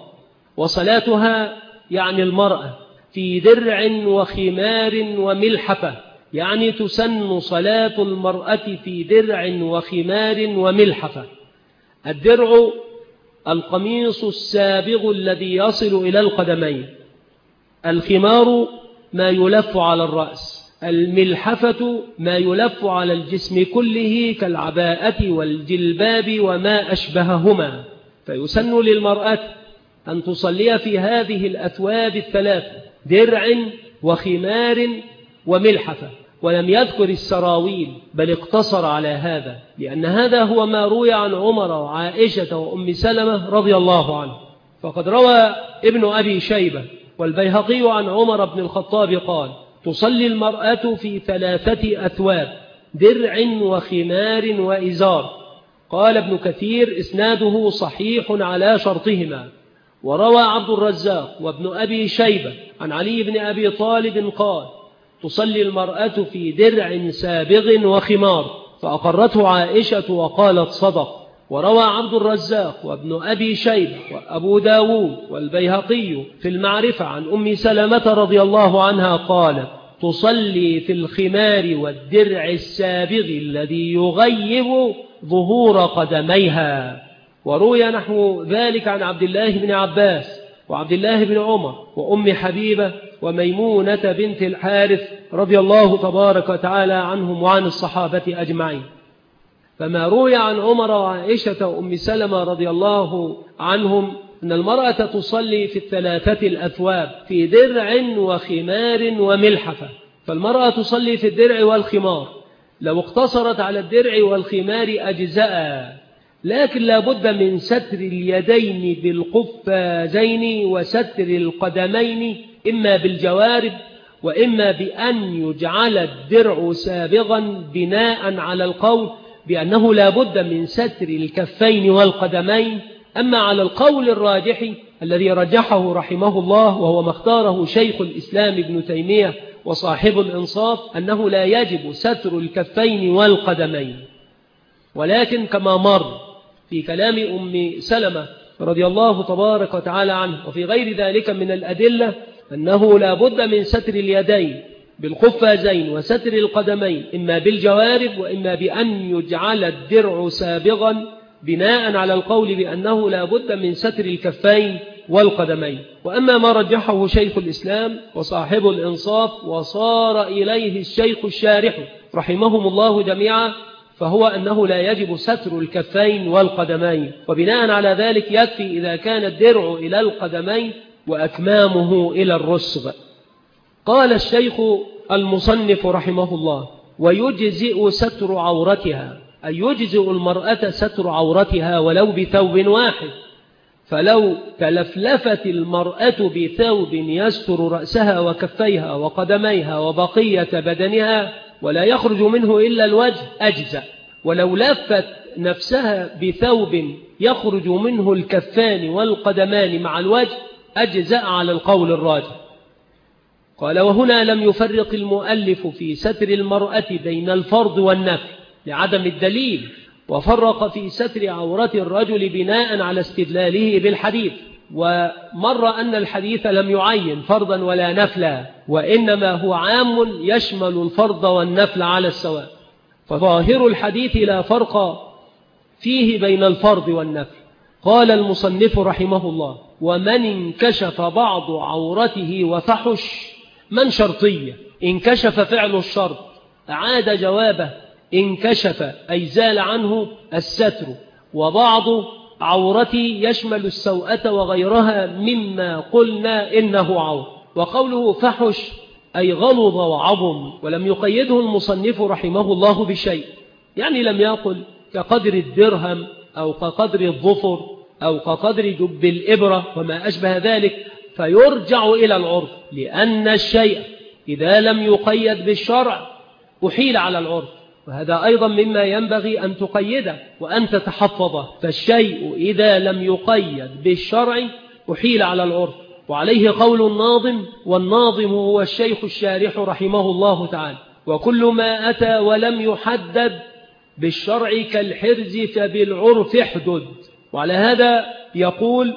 وصلاتها يعني المرأة في درع وخمار وملحفة، يعني تسن صلاة المرأة في درع وخمار وملحفة. الدرع القميص السابغ الذي يصل إلى القدمين، الخمار ما يلف على الرأس، الملحفة ما يلف على الجسم كله كالعباءة والجلباب وما أشبههما. فيسن للمرأة أن تصلي في هذه الأثواب الثلاثة: درع وخمار وملحفة. ولم يذكر السراويل، بل اقتصر على هذا، لأن هذا هو ما روي عن عمر وعائشة وأم سلمة رضي الله عنه. فقد روى ابن أبي شيبة والبيهقي عن عمر بن الخطاب قال: تصلي المرأة في 3 أثواب: درع وخمار وإزار. قال ابن كثير: إسناده صحيح على شرطهما. وروى عبد الرزاق وابن أبي شيبة عن علي بن أبي طالب قال: تصلي المرأة في درع سابغ وخمار، فأقرته عائشة وقالت صدق. وروى عبد الرزاق وابن أبي شيبة وأبو داود والبيهقي في المعرفة عن أم سلمة رضي الله عنها قالت: تصلي في الخمار والدرع السابغ الذي يغيب ظهور قدميها. وروي نحو ذلك عن عبد الله بن عباس وعبد الله بن عمر وأم حبيبة وميمونة بنت الحارث رضي الله تبارك وتعالى عنهم وعن الصحابة أجمعين. فما روي عن عمر وعائشة وأم سلمة رضي الله عنهم أن المرأة تصلي في 3 الأثواب: في درع وخمار وملحفة. فالمرأة تصلي في الدرع والخمار، لو اقتصرت على الدرع والخمار أجزاء، لكن لا بد من ستر اليدين بالقفازين وستر القدمين إما بالجوارب وإما بأن يجعل الدرع سابغا، بناء على القول بأنه لا بد من ستر الكفين والقدمين. أما على القول الراجح الذي رجحه رحمه الله وهو ما اختاره شيخ الإسلام ابن تيمية وصاحب الإنصاف أنه لا يجب ستر الكفين والقدمين. ولكن كما مر في كلام أم سلمة رضي الله تبارك وتعالى عنه وفي غير ذلك من الأدلة أنه لا بد من ستر اليدين بالقفازين وستر القدمين إما بالجوارب وإما بأن يجعل الدرع سابغا بناء على القول بأنه لا بد من ستر الكفين والقدمين. وأما ما رجحه شيخ الإسلام وصاحب الإنصاف وصار إليه الشيخ الشارح رحمهم الله جميعا فهو أنه لا يجب ستر الكفين والقدمين، وبناء على ذلك يكفي إذا كان الدرع إلى القدمين وأكمامه إلى الرسغ. قال الشيخ المصنف رحمه الله: ويجزئ ستر عورتها، أي يجزئ المرأة ستر عورتها ولو بثوب واحد، فلو تلفلفت المرأة بثوب يستر رأسها وكفيها وقدميها وبقية بدنها ولا يخرج منه إلا الوجه أجزأ، ولو لفت نفسها بثوب يخرج منه الكفان والقدمان مع الوجه أجزأ على القول الراجح. قال: وهنا لم يفرق المؤلف في ستر المرأة بين الفرض والنفل لعدم الدليل، وفرق في ستر عورة الرجل بناء على استدلاله بالحديث، ومر أن الحديث لم يعين فرضا ولا نفلا، وإنما هو عام يشمل الفرض والنفل على السواء، فظاهر الحديث لا فرق فيه بين الفرض والنفل. قال المصنف رحمه الله: ومن انكشف بعض عورته وفحش، من شرطية انكشف فعل الشرط أعاد جوابه انكشف أي زال عنه الستر، وبعض عورتي يشمل السوءة وغيرها مما قلنا إنه عور. وقوله فحش أي غلظ وعظم، ولم يقيده المصنف رحمه الله بشيء، يعني لم يقل كقدر الدرهم أو كقدر الظفر أو كقدر جب الإبرة وما أشبه ذلك، فيرجع إلى العرف، لأن الشيء إذا لم يقيد بالشرع أحيل على العرف، وهذا أيضا مما ينبغي أن تقيده وأن تتحفظه. فالشيء إذا لم يقيد بالشرع أحيل على العرف، وعليه قول الناظم، والناظم هو الشيخ الشارح رحمه الله تعالى: وكل ما أتى ولم يحدد بالشرع كالحرز فبالعرف احدد. وعلى هذا يقول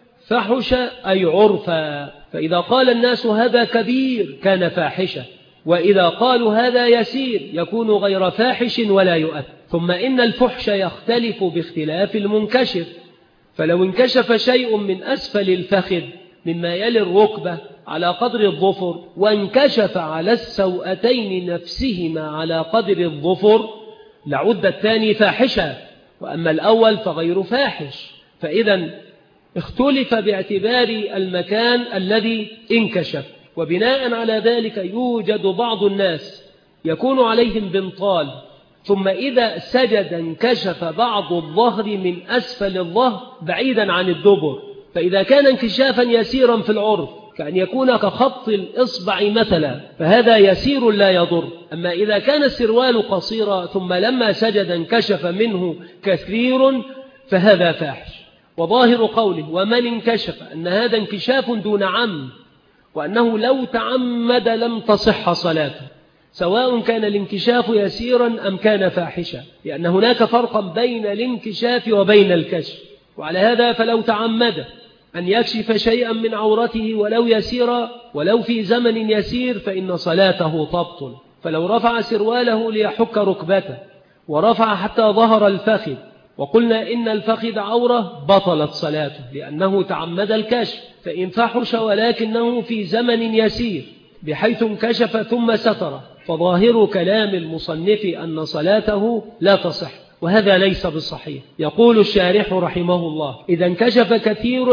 فحش أي عرفا، فإذا قال الناس هذا كبير كان فاحشة، وإذا قالوا هذا يسير يكون غير فاحش ولا يؤثر. ثم إن الفحش يختلف باختلاف المنكشف، فلو انكشف شيء من أسفل الفخذ مما يلي الركبة على قدر الظفر، وانكشف على السوأتين نفسهما على قدر الظفر، لعد الثاني فاحشا، وأما الأول فغير فاحش. فإذا اختلف باعتبار المكان الذي انكشف، وبناء على ذلك يوجد بعض الناس يكون عليهم بنطال، ثم إذا سجد انكشف بعض الظهر من أسفل الظهر بعيدا عن الدبر، فإذا كان انكشافا يسيرا في العرف كأن يكون كخط الإصبع مثلا فهذا يسير لا يضر. أما إذا كان السروال قصيرا ثم لما سجد انكشف منه كثير فهذا فاحش. وظاهر قوله ومن انكشف أن هذا انكشاف دون عمد، وأنه لو تعمد لم تصح صلاته، سواء كان الانكشاف يسيرا أم كان فاحشا، لأن هناك فرقا بين الانكشاف وبين الكشف. وعلى هذا فلو تعمد أن يكشف شيئا من عورته ولو يسيرا ولو في زمن يسير فإن صلاته تبطل. فلو رفع سرواله ليحك ركبته ورفع حتى ظهر الفخذ وقلنا إن الفخذ عورة بطلت صلاته لأنه تعمد الكشف. فإن فحش ولكنه في زمن يسير بحيث انكشف ثم ستر فظاهر كلام المصنف أن صلاته لا تصح، وهذا ليس بالصحيح. يقول الشارح رحمه الله إذا انكشف كثير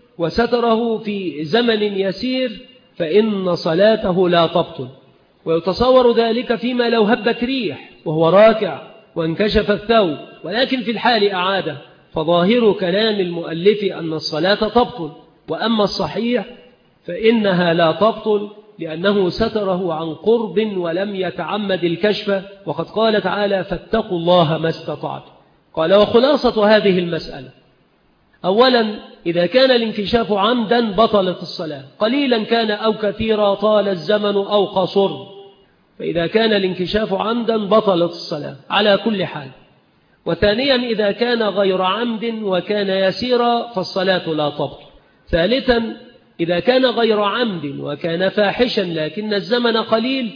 وستره في زمن يسير فإن صلاته لا تبطل. ويتصور ذلك فيما لو هبت ريح وهو راكع وانكشف الثوب ولكن في الحال أعاده، فظاهر كلام المؤلف أن الصلاة تبطل. وأما الصحيح فإنها لا تبطل لأنه ستره عن قرب ولم يتعمد الكشف، وقد قال تعالى فاتقوا الله ما استطعتم. قال وخلاصة هذه المسألة: أولا إذا كان الانكشاف عمدا بطلت الصلاة، قليلا كان أو كثيرا، طال الزمن أو قصر، فإذا كان الانكشاف عمدا بطلت الصلاة على كل حال. وثانيا إذا كان غير عمد وكان يسيرا فالصلاة لا تبطل. ثالثا إذا كان غير عمد وكان فاحشا لكن الزمن قليل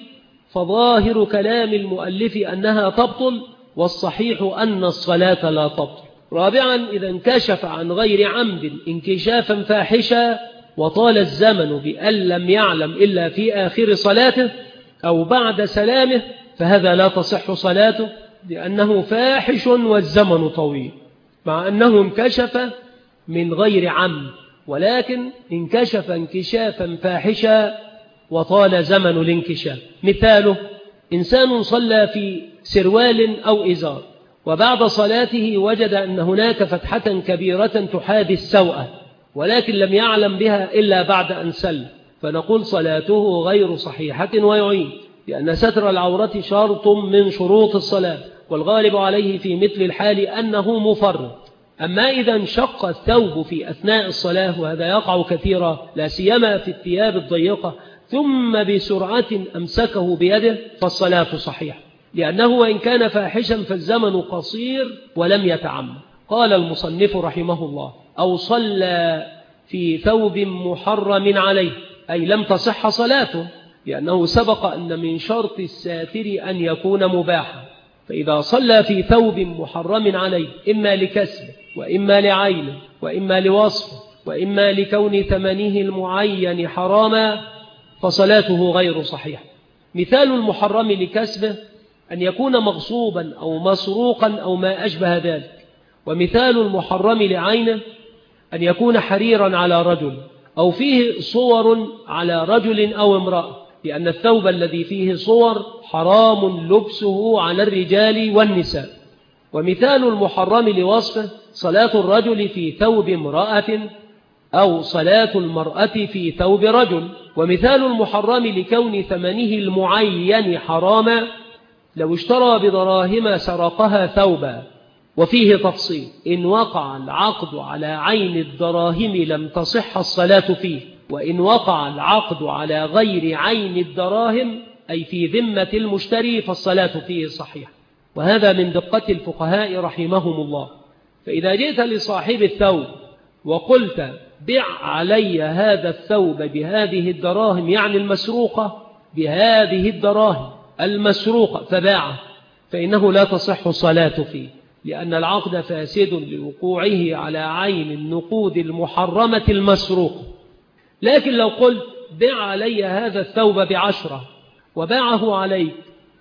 فظاهر كلام المؤلف أنها تبطل، والصحيح أن الصلاة لا تبطل. رابعا إذا انكشف عن غير عمد انكشافا فاحشا وطال الزمن بأن لم يعلم إلا في آخر صلاته أو بعد سلامه فهذا لا تصح صلاته لأنه فاحش والزمن طويل، مع أنه انكشف من غير عمد ولكن انكشف انكشافا فاحشا وطال زمن الانكشاف. مثاله إنسان صلى في سروال أو إزار وبعد صلاته وجد أن هناك فتحة كبيرة تحاذي السوءة ولكن لم يعلم بها إلا بعد أن سلم، فنقول صلاته غير صحيحة ويعيد، لأن ستر العورة شرط من شروط الصلاة والغالب عليه في مثل الحال أنه مفرط. أما إذا انشق الثوب في أثناء الصلاة وهذا يقع كثيرا لا سيما في الثياب الضيقة ثم بسرعة أمسكه بيده فالصلاة صحيحة، لأنه وإن كان فاحشا فالزمن قصير ولم يتعمد. قال المصنف رحمه الله أو صلى في ثوب محرم عليه أي لم تصح صلاته، لأنه سبق أن من شرط الساتر أن يكون مباحا، فإذا صلى في ثوب محرم عليه إما لكسبه وإما لعينه وإما لوصفه وإما لكون ثمنه المعين حراما فصلاته غير صحيحة. مثال المحرم لكسبه أن يكون مغصوبا أو مسروقا أو ما أشبه ذلك، ومثال المحرم لعينه أن يكون حريرا على رجل أو فيه صور على رجل أو امرأة، لأن الثوب الذي فيه صور حرام لبسه على الرجال والنساء. ومثال المحرم لوصفه صلاة الرجل في ثوب امرأة أو صلاة المرأة في ثوب رجل. ومثال المحرم لكون ثمنه المعين حراما لو اشترى بدراهم سرقها ثوبا، وفيه تفصيل إن وقع العقد على عين الدراهم لم تصح الصلاة فيه، وإن وقع العقد على غير عين الدراهم أي في ذمة المشتري فالصلاة فيه صحيحة. وهذا من دقة الفقهاء رحمهم الله. فإذا جئت لصاحب الثوب وقلت بع علي هذا الثوب بهذه الدراهم يعني المسروقة بهذه الدراهم المسروقة فباعه فإنه لا تصح الصلاة فيه، لأن العقد فاسد لوقوعه على عين النقود المحرمة المسروقة. لكن لو قلت بع علي هذا الثوب ب10 وباعه عليك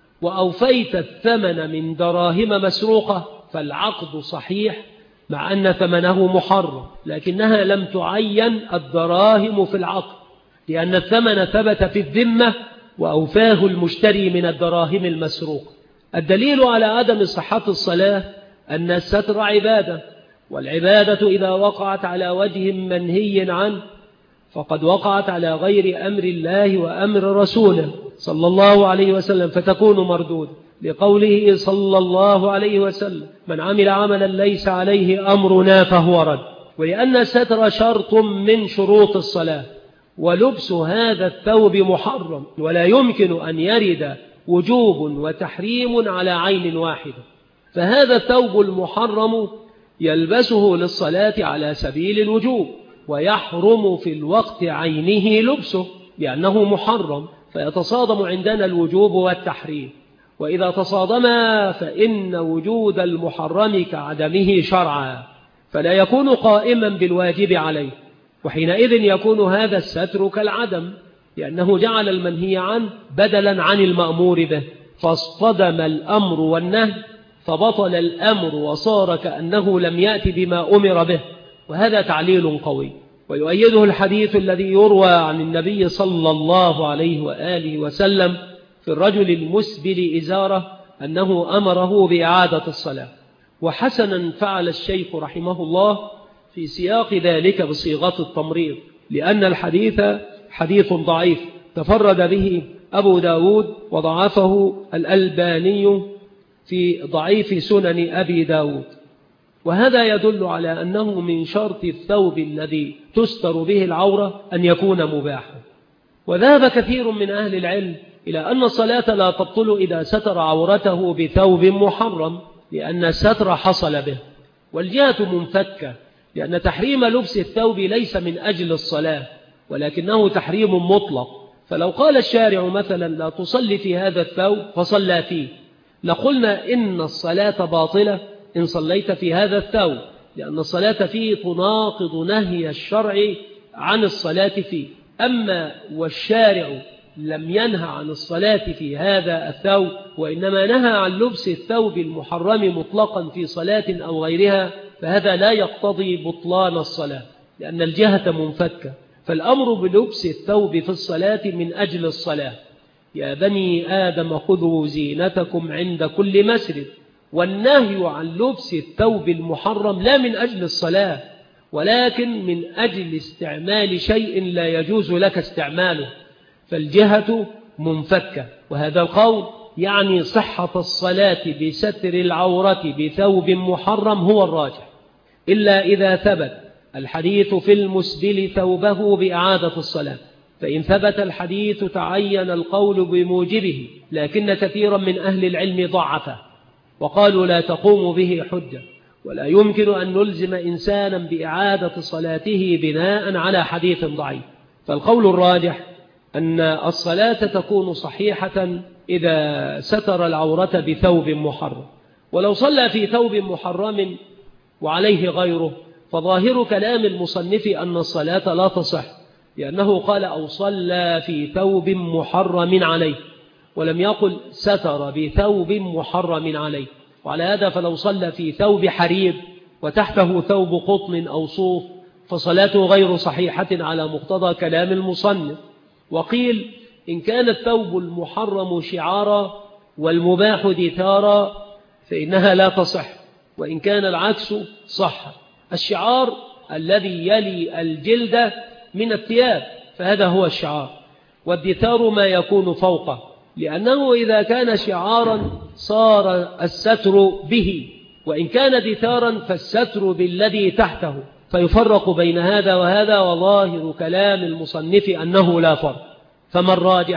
وأوفيت الثمن من دراهم مسروقة فالعقد صحيح مع أن ثمنه محرم، لكنها لم تعين الدراهم في العقد لأن الثمن ثبت في الذمة وأوفاه المشتري من الدراهم المسروقة. الدليل على عدم صحة الصلاة أن الستر عبادة، والعبادة إذا وقعت على وجه منهي عنه فقد وقعت على غير أمر الله وأمر رسوله صلى الله عليه وسلم فتكون مردودة، لقوله صلى الله عليه وسلم من عمل عملا ليس عليه أمرنا فهو رد. ولأن الستر شرط من شروط الصلاة، ولبس هذا الثوب محرم ولا يمكن أن يرد وجوب وتحريم على عين واحدة، فهذا الثوب المحرم يلبسه للصلاة على سبيل الوجوب ويحرم في الوقت عينه لبسه لأنه محرم، فيتصادم عندنا الوجوب والتحريم. وإذا تصادما فإن وجود المحرم كعدمه شرعا فلا يكون قائما بالواجب عليه، وحينئذ يكون هذا الستر كالعدم لأنه جعل المنهي عنه بدلا عن المأمور به، فاصطدم الأمر والنهي فبطل الأمر وصار كأنه لم يأتي بما أمر به، وهذا تعليل قوي. ويؤيده الحديث الذي يروى عن النبي صلى الله عليه وآله وسلم في الرجل المسبل إزاره أنه أمره بإعادة الصلاة. وحسنا فعل الشيخ رحمه الله في سياق ذلك بصيغة التمريض، لأن الحديث حديث ضعيف تفرد به أبو داود وضعفه الألباني في ضعيف سنن أبي داود. وهذا يدل على أنه من شرط الثوب الذي تستر به العورة أن يكون مباحا. وذهب كثير من أهل العلم إلى أن الصلاة لا تبطل إذا ستر عورته بثوب محرم، لأن الستر حصل به، والجهة منفكة، لأن تحريم لبس الثوب ليس من أجل الصلاة ولكنه تحريم مطلق. فلو قال الشارع مثلا لا تصلي في هذا الثوب فصلى فيه لقلنا إن الصلاة باطلة إن صليت في هذا الثوب، لأن الصلاة فيه تناقض نهي الشرع عن الصلاة فيه. أما والشارع لم ينهى عن الصلاة في هذا الثوب، وإنما نهى عن لبس الثوب المحرم مطلقا في صلاة أو غيرها، فهذا لا يقتضي بطلان الصلاة، لأن الجهة منفكة. فالأمر بلبس الثوب في الصلاة من أجل الصلاة. يا بني آدم خذوا زينتكم عند كل مسجد. والنهي عن لبس الثوب المحرم لا من أجل الصلاة، ولكن من أجل استعمال شيء لا يجوز لك استعماله، فالجهة منفكة. وهذا القول يعني صحة الصلاة بستر العورة بثوب محرم هو الراجح، إلا إذا ثبت الحديث في المسبل ثوبه بإعادة الصلاة. فإن ثبت الحديث تعين القول بموجبه، لكن كثيرا من أهل العلم ضعفه وقالوا لا تقوم به حجة، ولا يمكن أن نلزم إنسانا بإعادة صلاته بناء على حديث ضعيف. فالقول الراجح أن الصلاة تكون صحيحة إذا ستر العورة بثوب محرم. ولو صلى في ثوب محرم وعليه غيره، فظاهر كلام المصنف أن الصلاة لا تصح، لأنه قال أو صلى في ثوب محرم عليه، ولم يقل ستر بثوب محرم عليه. وعلى هذا فلو صلى في ثوب حرير وتحته ثوب قطن أو صوف فصلاته غير صحيحة على مقتضى كلام المصنف. وقيل إن كان الثوب المحرم شعارا والمباح دثارا فإنها لا تصح، وإن كان العكس صح. الشعار الذي يلي الجلد من الثياب فهذا هو الشعار، والدثار ما يكون فوقه، لأنه إذا كان شعارا صار الستر به، وإن كان دثارا فالستر بالذي تحته، فيفرق بين هذا وهذا. وظاهر كلام المصنف أنه لا فرق. فما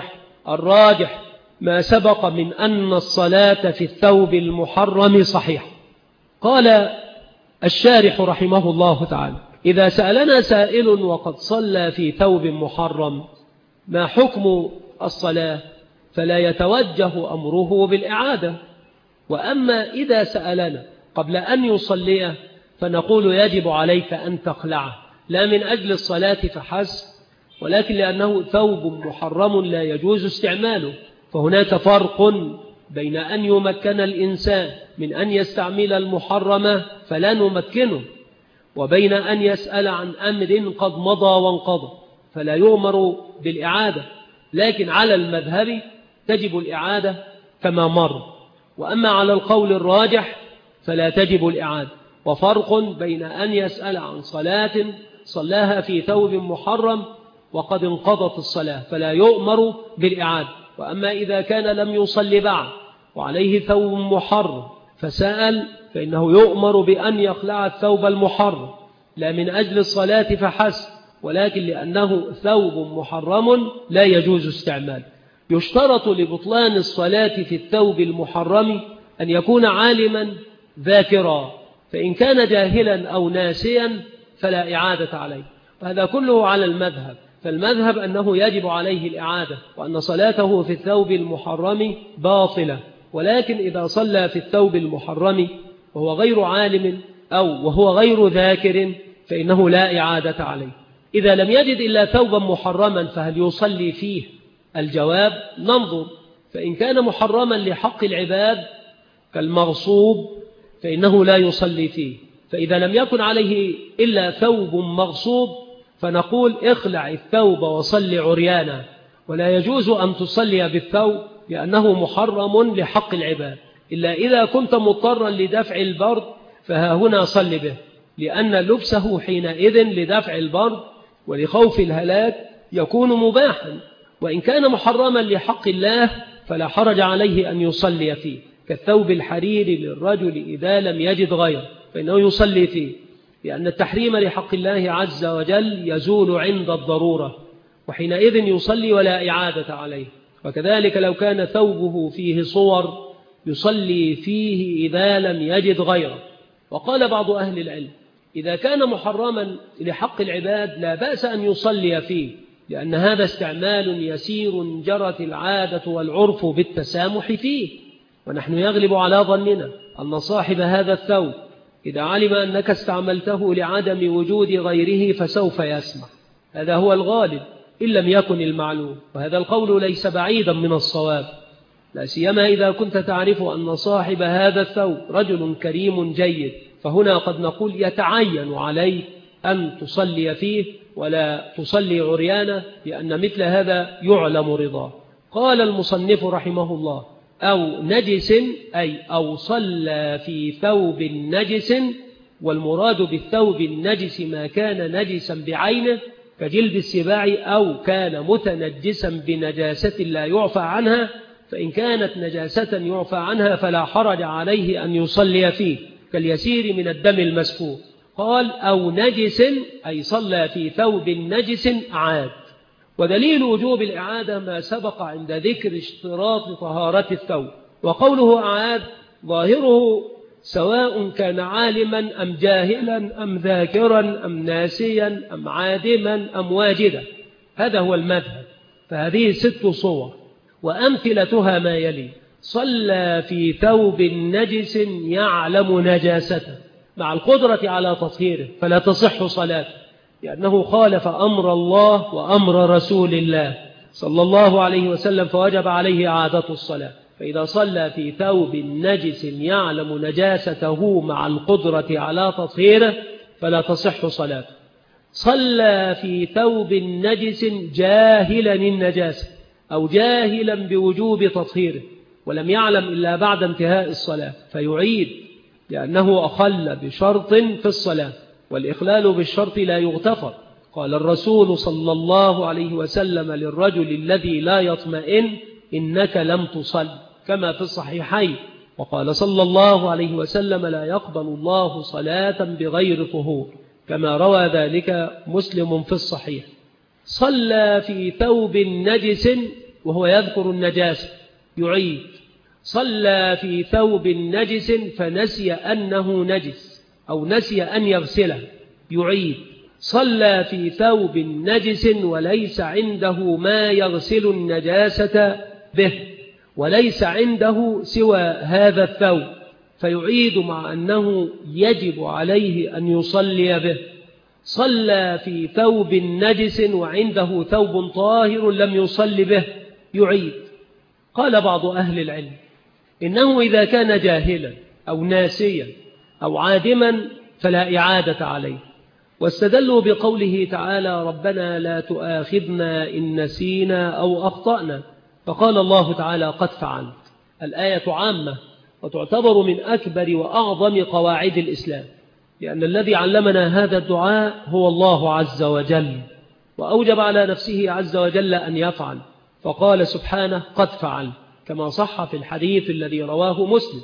الراجح ما سبق من أن الصلاة في الثوب المحرم صحيح. قال الشارح رحمه الله تعالى: إذا سألنا سائل وقد صلى في ثوب محرم ما حكم الصلاة، فلا يتوجه أمره بالإعادة. وأما إذا سألنا قبل أن يصليه فنقول يجب عليك أن تخلعه، لا من أجل الصلاة فحسب، ولكن لأنه ثوب محرم لا يجوز استعماله. فهناك فرق بين أن يمكن الإنسان من أن يستعمل المحرم فلا نمكنه، وبين أن يسأل عن أمر قد مضى وانقضى فلا يؤمر بالإعادة، لكن على المذهب تجب الإعادة كما مر. وأما على القول الراجح فلا تجب الإعادة. وفرق بين أن يسأل عن صلاة صلاها في ثوب محرم وقد انقضت الصلاة فلا يؤمر بالإعادة. وأما إذا كان لم يصلي بعد وعليه ثوب محرم فسأل فإنه يؤمر بأن يخلع الثوب المحرم، لا من أجل الصلاة فحسب، ولكن لأنه ثوب محرم لا يجوز استعمال. يشترط لبطلان الصلاة في الثوب المحرم أن يكون عالما ذاكرا، فإن كان جاهلا أو ناسيا فلا إعادة عليه. وهذا كله على المذهب، فالمذهب أنه يجب عليه الإعادة، وأن صلاته في الثوب المحرم باطلة. ولكن إذا صلى في الثوب المحرم وهو غير عالم أو وهو غير ذاكر فإنه لا إعادة عليه. إذا لم يجد إلا ثوبا محرما فهل يصلي فيه؟ الجواب ننظر. فإن كان محرما لحق العباد كالمغصوب فإنه لا يصلي فيه. فإذا لم يكن عليه إلا ثوب مغصوب فنقول اخلع الثوب وصل عريانا، ولا يجوز أن تصلي بالثوب لأنه محرم لحق العباد، إلا إذا كنت مضطرا لدفع البرد فها هنا صل به، لأن لبسه حينئذ لدفع البرد ولخوف الهلاك يكون مباحا. وإن كان محرما لحق الله فلا حرج عليه أن يصلي فيه، كالثوب الحرير للرجل إذا لم يجد غيره فإنه يصلي فيه، لأن التحريم لحق الله عز وجل يزول عند الضرورة، وحينئذ يصلي ولا إعادة عليه. وكذلك لو كان ثوبه فيه صور يصلي فيه إذا لم يجد غيره. وقال بعض أهل العلم إذا كان محرما لحق العباد لا بأس أن يصلي فيه، لأن هذا استعمال يسير جرت العادة والعرف بالتسامح فيه. ونحن يغلب على ظننا أن صاحب هذا الثوب إذا علم أنك استعملته لعدم وجود غيره فسوف يسمع، هذا هو الغالب إن لم يكن المعلوم، وهذا القول ليس بعيدا من الصواب، لا سيما إذا كنت تعرف أن صاحب هذا الثوب رجل كريم جيد، فهنا قد نقول يتعين عليك أن تصلي فيه ولا تصلي عريانه، لأن مثل هذا يعلم رضاه. قال المصنف رحمه الله: أو نجس، أي أو صلى في ثوب نجس، والمراد بالثوب النجس ما كان نجسا بعينه كجلد السباع، أو كان متنجسا بنجاسة لا يعفى عنها، فإن كانت نجاسة يعفى عنها فلا حرج عليه أن يصلي فيه كاليسير من الدم المسفوح. قال: أو نجس، أي صلى في ثوب نجس عاد. ودليل وجوب الإعادة ما سبق عند ذكر اشتراط طهارة الثوب، وقوله أعاد ظاهره سواء كان عالما أم جاهلا أم ذاكرا أم ناسيا أم عادما أم واجدا، هذا هو المذهب. فهذه 6 صور، وأمثلتها ما يلي: صلى في ثوب نجس يعلم نجاسته مع القدرة على تطهيره فلا تصح صلاته، لأنه خالف أمر الله وأمر رسول الله صلى الله عليه وسلم، فوجب عليه إعادة الصلاة. فإذا صلى في ثوب نجس يعلم نجاسته مع القدرة على تطهيره فلا تصح صلاته. صلى في ثوب نجس جاهلا النجاسة أو جاهلا بوجوب تطهيره ولم يعلم إلا بعد انتهاء الصلاة فيعيد، لأنه أخل بشرط في الصلاة، والإخلال بالشرط لا يغتفر. قال الرسول صلى الله عليه وسلم للرجل الذي لا يطمئن: إنك لم تصل، كما في الصحيحين. وقال صلى الله عليه وسلم: لا يقبل الله صلاة بغير طهور، كما روى ذلك مسلم في الصحيح. صلى في ثوب نجس وهو يذكر النجاسة يعيد. صلى في ثوب نجس فنسي أنه نجس أو نسي أن يغسله يعيد. صلى في ثوب نجس وليس عنده ما يغسل النجاسة به وليس عنده سوى هذا الثوب فيعيد، مع أنه يجب عليه أن يصلي به. صلى في ثوب نجس وعنده ثوب طاهر لم يصلي به يعيد. قال بعض أهل العلم إنه إذا كان جاهلا أو ناسيا أو عادما فلا إعادة عليه، واستدلوا بقوله تعالى: ربنا لا تؤاخذنا إن نسينا أو أخطأنا، فقال الله تعالى: قد فعلت. الآية عامة وتعتبر من أكبر وأعظم قواعد الإسلام، لأن الذي علمنا هذا الدعاء هو الله عز وجل، وأوجب على نفسه عز وجل أن يفعل، فقال سبحانه: قد فعل، كما صح في الحديث الذي رواه مسلم.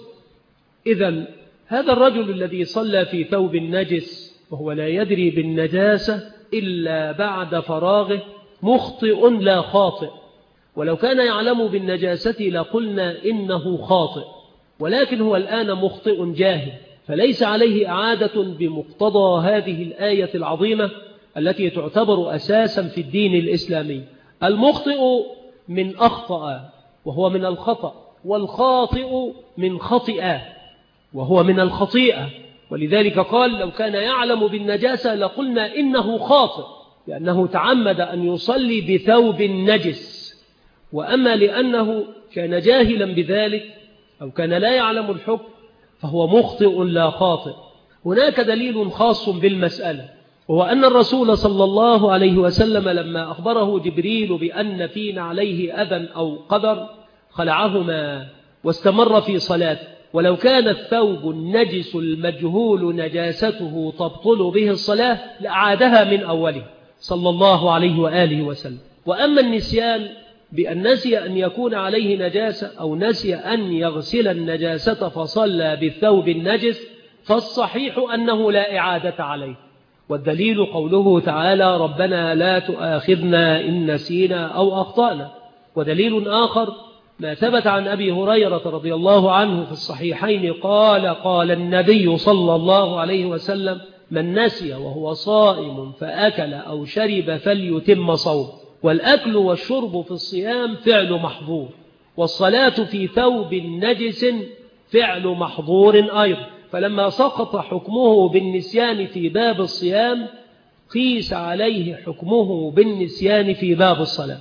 إذن هذا الرجل الذي صلى في ثوب النجس وهو لا يدري بالنجاسة إلا بعد فراغه مخطئ لا خاطئ، ولو كان يعلم بالنجاسة لقلنا إنه خاطئ، ولكن هو الآن مخطئ جاهل، فليس عليه إعادة بمقتضى هذه الآية العظيمة التي تعتبر أساسا في الدين الإسلامي. المخطئ من أخطأ وهو من الخطأ، والخاطئ من خطئ وهو من الخطيئة، ولذلك قال: لو كان يعلم بالنجاسة لقلنا إنه خاطئ، لأنه تعمد أن يصلي بثوب نجس. وأما لأنه كان جاهلا بذلك أو كان لا يعلم الحكم فهو مخطئ لا خاطئ. هناك دليل خاص بالمسألة، وهو أن الرسول صلى الله عليه وسلم لما أخبره جبريل بأن فينا عليه أذى أو قدر خلعهما واستمر في صلاته، ولو كان الثوب النجس المجهول نجاسته تبطل به الصلاة لأعادها من أوله صلى الله عليه وآله وسلم. وأما النسيان بأن نسي أن يكون عليه نجاسة أو نسي أن يغسل النجاسة فصلى بالثوب النجس، فالصحيح أنه لا إعادة عليه، والدليل قوله تعالى: ربنا لا تؤاخذنا إن نسينا أو أخطأنا. ودليل آخر ما ثبت عن أبي هريرة رضي الله عنه في الصحيحين قال النبي صلى الله عليه وسلم: من نسي وهو صائم فأكل أو شرب فليتم صوم. والأكل والشرب في الصيام فعل محظور، والصلاة في ثوب نجس فعل محظور أيضا. فلما سقط حكمه بالنسيان في باب الصيام قيس عليه حكمه بالنسيان في باب الصلاة.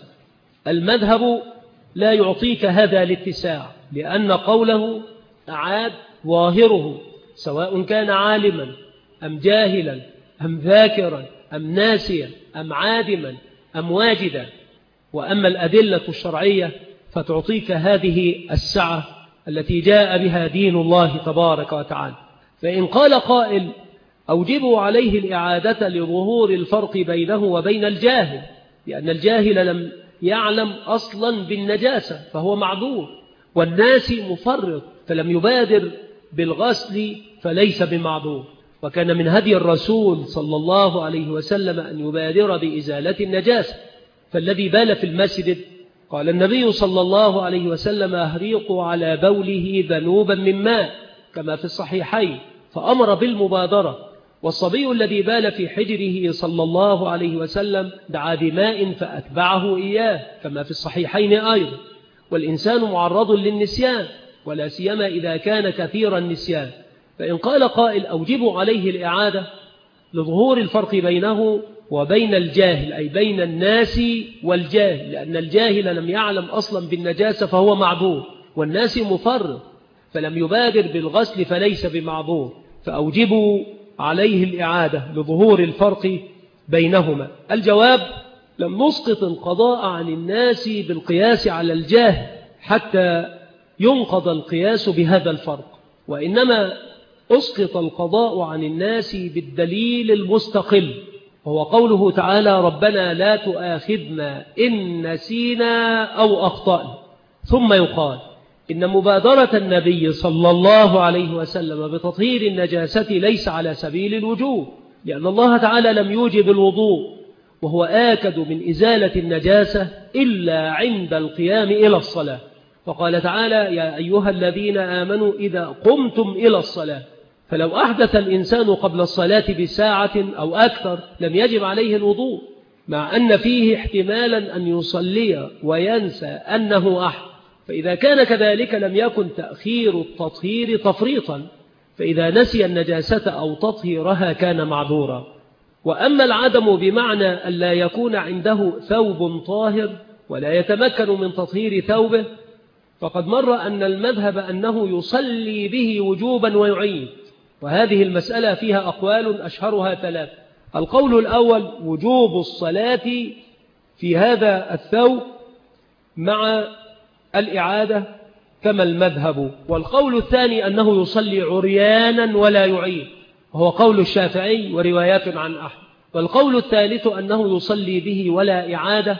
المذهب لا يعطيك هذا الاتساع، لأن قوله أعاد ظاهره سواء كان عالما أم جاهلا أم ذاكرا أم ناسيا أم عادما أم واجدا. وأما الأدلة الشرعية فتعطيك هذه السعة التي جاء بها دين الله تبارك وتعالى. فإن قال قائل أوجبوا عليه الإعادة لظهور الفرق بينه وبين الجاهل، لأن الجاهل لم يعلم أصلا بالنجاسة فهو معذور، والناس مفرط فلم يبادر بالغسل فليس بمعذور. وكان من هدي الرسول صلى الله عليه وسلم أن يبادر بإزالة النجاسة. فالذي بال في المسجد قال النبي صلى الله عليه وسلم أهريقوا على بوله ذنوبا من ماء كما في الصحيحين، فأمر بالمبادرة. والصبي الذي بال في حجره صلى الله عليه وسلم دعا بماء فأتبعه إياه كما في الصحيحين أيضا. والإنسان معرض للنسيان، ولا سيما إذا كان كثير النسيان. فإن قال قائل أوجبوا عليه الإعادة لظهور الفرق بينه وبين الجاهل، أي بين الناس والجاهل، لأن الجاهل لم يعلم أصلا بالنجاسة فهو معذور، والناس مفرط فلم يبادر بالغسل فليس بمعذور، فأوجبوا عليه الإعادة لظهور الفرق بينهما. الجواب لم نسقط القضاء عن الناس بالقياس على الجاهل حتى ينقض القياس بهذا الفرق، وإنما أسقط القضاء عن الناس بالدليل المستقل، وهو قوله تعالى ربنا لا تؤاخذنا إن نسينا أو أخطأنا. ثم يقال إن مبادرة النبي صلى الله عليه وسلم بتطهير النجاسة ليس على سبيل الوجوب، لأن الله تعالى لم يوجب الوضوء، وهو آكد من إزالة النجاسة إلا عند القيام إلى الصلاة. فقال تعالى يا أيها الذين آمنوا إذا قمتم إلى الصلاة. فلو أحدث الإنسان قبل الصلاة بساعة أو أكثر لم يجب عليه الوضوء، مع أن فيه احتمالا أن يصلي وينسى أنه أحدث، فإذا كان كذلك لم يكن تأخير التطهير تفريطا، فإذا نسي النجاسة أو تطهيرها كان معذورا. وأما العدم بمعنى أن لا يكون عنده ثوب طاهر ولا يتمكن من تطهير ثوبه، فقد مر أن المذهب أنه يصلي به وجوبا ويعيد، وهذه المسألة فيها أقوال أشهرها ثلاثة. القول الأول وجوب الصلاة في هذا الثوب مع الإعادة كما المذهب. والقول الثاني أنه يصلي عريانا ولا يعيد، وهو قول الشافعي وروايات عن أحمد. والقول الثالث أنه يصلي به ولا إعادة،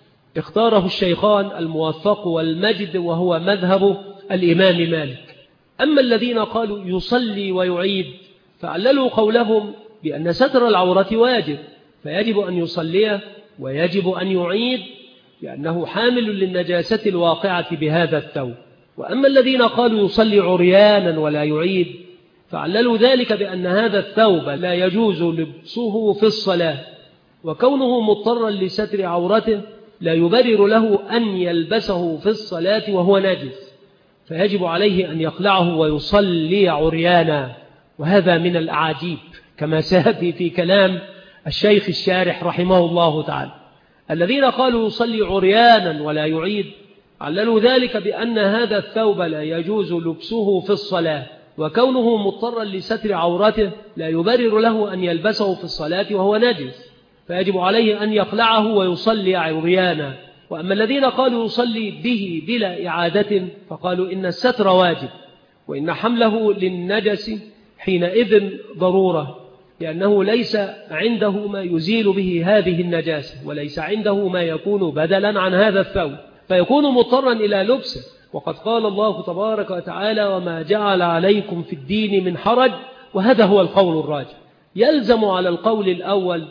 اختاره الشيخان الموفق والمجد، وهو مذهب الإمام مالك. أما الذين قالوا يصلي ويعيد فعللوا قولهم بأن ستر العورة واجب، فيجب أن يصلي ويجب أن يعيد لأنه حامل للنجاسة الواقعة بهذا الثوب. وأما الذين قالوا يصلي عريانا ولا يعيد فعللوا ذلك بأن هذا الثوب لا يجوز لبسه في الصلاة، وكونه مضطرا لستر عورته لا يبرر له أن يلبسه في الصلاة وهو ناجس، فيجب عليه أن يقلعه ويصلي عريانا. وهذا من الأعاجيب كما سيأتي في كلام الشيخ الشارح رحمه الله تعالى. الذين قالوا يصلي عريانا ولا يعيد عللوا ذلك بأن هذا الثوب لا يجوز لبسه في الصلاة، وكونه مضطرا لستر عورته لا يبرر له أن يلبسه في الصلاة وهو نجس، فيجب عليه أن يقلعه ويصلي عريانا. وأما الذين قالوا يصلي به بلا إعادة فقالوا إن الستر واجب، وإن حمله للنجس حينئذ ضرورة، لأنه ليس عنده ما يزيل به هذه النجاسة، وليس عنده ما يكون بدلا عن هذا الثوب، فيكون مضطرا إلى لبسه. وقد قال الله تبارك وتعالى وما جعل عليكم في الدين من حرج، وهذا هو القول الراجح. يلزم على القول الأول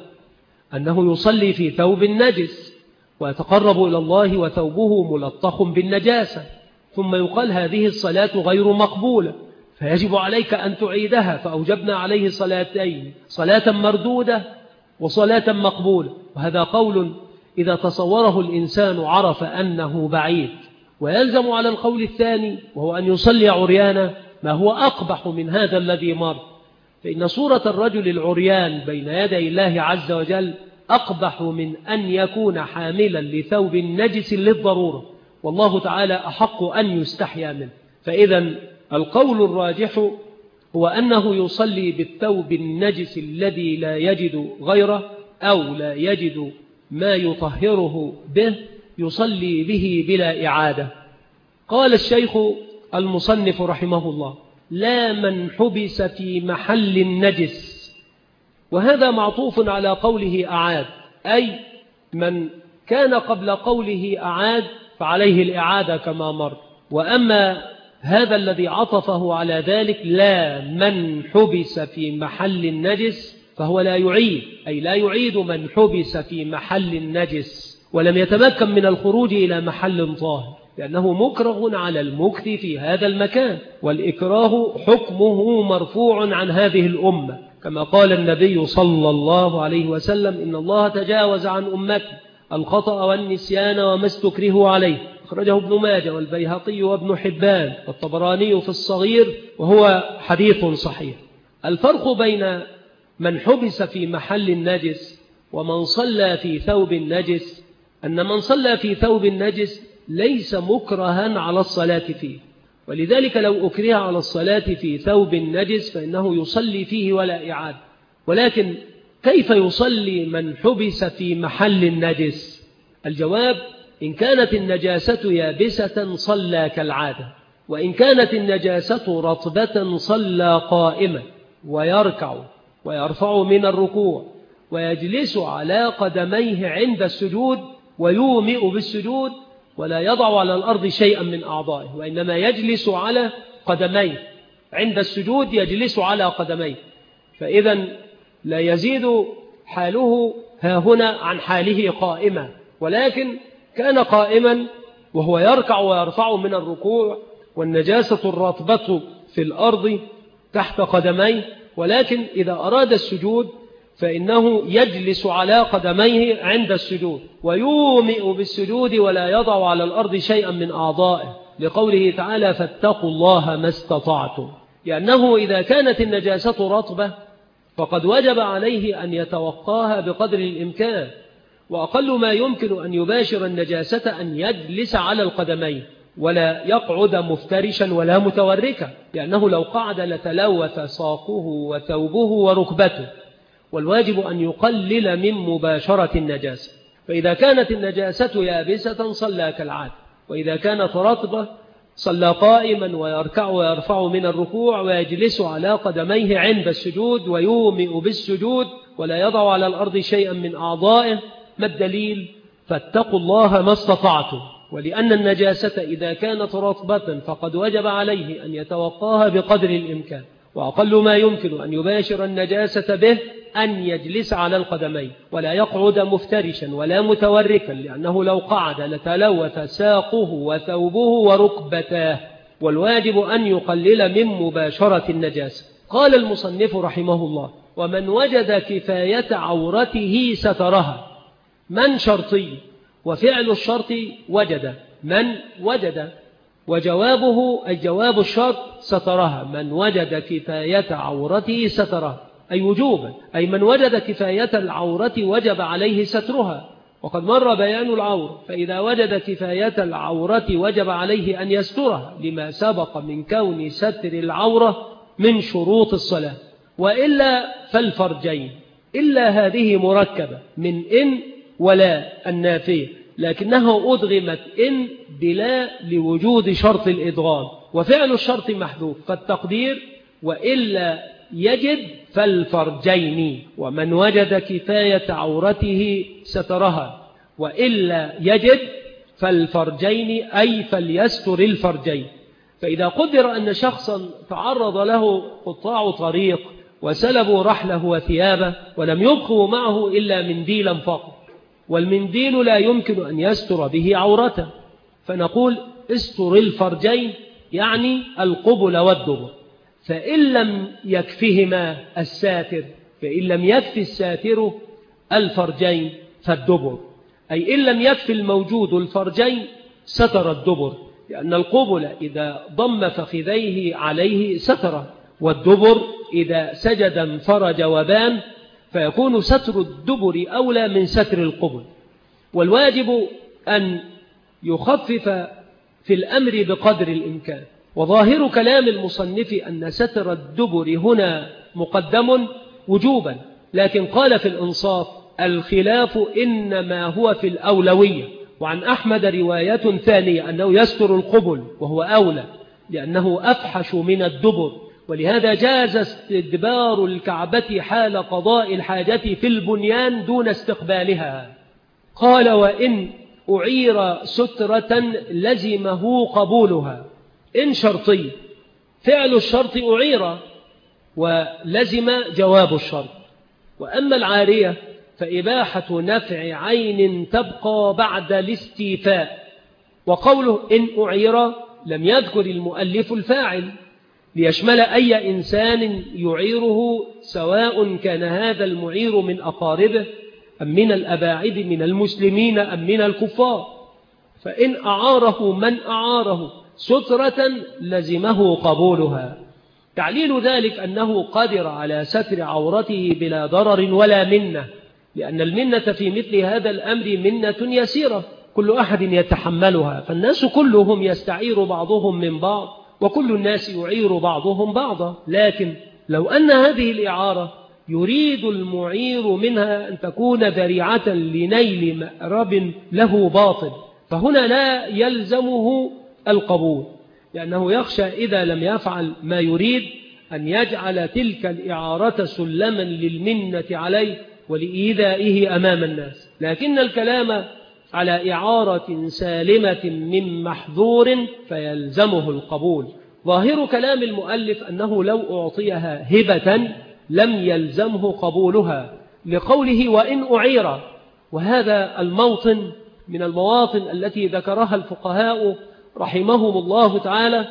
أنه يصلي في ثوب النجس ويتقرب إلى الله وثوبه ملطخ بالنجاسة، ثم يقال هذه الصلاة غير مقبولة فيجب عليك أن تعيدها، فأوجبنا عليه صلاتين، صلاة مردودة وصلاة مقبولة. وهذا قول إذا تصوره الإنسان عرف أنه بعيد، ويلزم على القول الثاني وهو أن يصلي عريانا ما هو أقبح من هذا الذي مر، فإن صورة الرجل العريان بين يدي الله عز وجل أقبح من أن يكون حاملا لثوب نجس للضرورة، والله تعالى أحق أن يستحيا منه. فإذا القول الراجح هو أنه يصلي بالثوب النجس الذي لا يجد غيره أو لا يجد ما يطهره به، يصلي به بلا إعادة. قال الشيخ المصنف رحمه الله: لا من حبس في محل النجس، وهذا معطوف على قوله أعاد، أي من كان قبل قوله أعاد فعليه الإعادة كما مر. وأما هذا الذي عطفه على ذلك لا من حبس في محل النجس فهو لا يعيد، أي لا يعيد من حبس في محل النجس ولم يتمكن من الخروج إلى محل طاهر، لأنه مكره على المكث في هذا المكان، والإكراه حكمه مرفوع عن هذه الأمة، كما قال النبي صلى الله عليه وسلم: إن الله تجاوز عن أمتي الخطأ والنسيان وما استكرهوا عليه. أخرجه ابن ماجه والبيهقي وابن حبان والطبراني في الصغير، وهو حديث صحيح. الفرق بين من حبس في محل النجس ومن صلى في ثوب النجس أن من صلى في ثوب النجس ليس مكرها على الصلاة فيه، ولذلك لو أكره على الصلاة في ثوب النجس فإنه يصلي فيه ولا إعادة. ولكن كيف يصلي من حبس في محل النجس؟ الجواب: إن كانت النجاسة يابسة صلى كالعادة، وإن كانت النجاسة رطبة صلى قائمة، ويركع ويرفع من الركوع ويجلس على قدميه عند السجود ويومئ بالسجود، ولا يضع على الأرض شيئا من أعضائه، وإنما يجلس على قدميه عند السجود، يجلس على قدميه، فإذا لا يزيد حاله هنا عن حاله قائمة، ولكن كان قائما وهو يركع ويرفع من الركوع والنجاسة الرطبة في الأرض تحت قدميه، ولكن إذا أراد السجود فإنه يجلس على قدميه عند السجود ويومئ بالسجود ولا يضع على الأرض شيئا من أعضائه، لقوله تعالى: فاتقوا الله ما استطعتم. لأنه إذا كانت النجاسة رطبة فقد وجب عليه أن يتوقاها بقدر الإمكان، وأقل ما يمكن أن يباشر النجاسة أن يجلس على القدمين ولا يقعد مفترشا ولا متوركا، لأنه لو قعد لتلوث ساقه وثوبه وركبته، والواجب أن يقلل من مباشرة النجاسة. فإذا كانت النجاسة يابسة صلى كالعادة، وإذا كانت رطبة صلى قائما ويركع ويرفع من الركوع ويجلس على قدميه عند السجود ويومئ بالسجود ولا يضع على الأرض شيئا من أعضائه. ما الدليل؟ فاتقوا الله ما استطعتم. ولأن النجاسة إذا كانت رطبة فقد وجب عليه أن يتوقاها بقدر الإمكان، وأقل ما يمكن أن يباشر النجاسة به أن يجلس على القدمين ولا يقعد مفترشا ولا متوركا، لأنه لو قعد لتلوث ساقه وثوبه وركبتاه، والواجب أن يقلل من مباشرة النجاسة. قال المصنف رحمه الله: ومن وجد كفاية عورته سترها. من شرطي، وفعل الشرط وجد، من وجد، وجوابه أي جواب الشرط سترها. من وجد كفاية عورته سترها أي وجوبا، أي من وجد كفاية العورة وجب عليه سترها، وقد مر بيان العورة، فإذا وجد كفاية العورة وجب عليه أن يسترها لما سبق من كون ستر العورة من شروط الصلاة. وإلا فالفرجين، إلا هذه مركبة من إن ولا النافية، لكنها أدغمت إن بلا لوجود شرط الإدغام، وفعل الشرط محذوف، فالتقدير: وإلا يجد فالفرجين. ومن وجد كفاية عورته سترها، وإلا يجد فالفرجين أي فليستر الفرجين. فإذا قدر أن شخصا تعرض له قطاع طريق وسلبوا رحله وثيابه ولم يبقوا معه إلا منديلا فقط، والمنديل لا يمكن أن يستر به عورته، فنقول: استر الفرجين، يعني القبل والدبر. فإن لم يكفهما الساتر، فإن لم يكفي الساتر الفرجين فالدبر، أي إن لم يكفي الموجود الفرجين ستر الدبر، لأن القبل إذا ضم فخذيه عليه ستر، والدبر إذا سجد انفرج وبان، فيكون ستر الدبر أولى من ستر القبل. والواجب أن يخفف في الأمر بقدر الإمكان. وظاهر كلام المصنف أن ستر الدبر هنا مقدم وجوبا، لكن قال في الإنصاف الخلاف إنما هو في الأولوية. وعن أحمد رواية ثانية أنه يستر القبل وهو أولى لأنه أفحش من الدبر، ولهذا جاز استدبار الكعبة حال قضاء الحاجة في البنيان دون استقبالها. قال وإن أعير سترة لزمه قبولها. إن شرطي، فعل الشرط أعير ولزم جواب الشرط. وأما العارية فإباحة نفع عين تبقى بعد الاستيفاء. وقوله إن أعير لم يذكر المؤلف الفاعل ليشمل أي إنسان يعيره، سواء كان هذا المعير من أقاربه أم من الأباعد من المسلمين أم من الكفار. فإن أعاره من أعاره سترة لزمه قبولها. تعليل ذلك أنه قدر على ستر عورته بلا ضرر ولا منة، لأن المنة في مثل هذا الأمر منة يسيرة كل أحد يتحملها، فالناس كلهم يستعير بعضهم من بعض، وكل الناس يعير بعضهم بعضا. لكن لو أن هذه الإعارة يريد المعير منها أن تكون ذريعة لنيل مأرب له باطل، فهنا لا يلزمه القبول، لأنه يخشى إذا لم يفعل ما يريد أن يجعل تلك الإعارة سلما للمنة عليه ولإيذائه أمام الناس. لكن الكلام على إعارة سالمة من محظور فيلزمه القبول. ظاهر كلام المؤلف أنه لو أعطيها هبة لم يلزمه قبولها، لقوله وإن أعير. وهذا الموطن من المواطن التي ذكرها الفقهاء رحمهم الله تعالى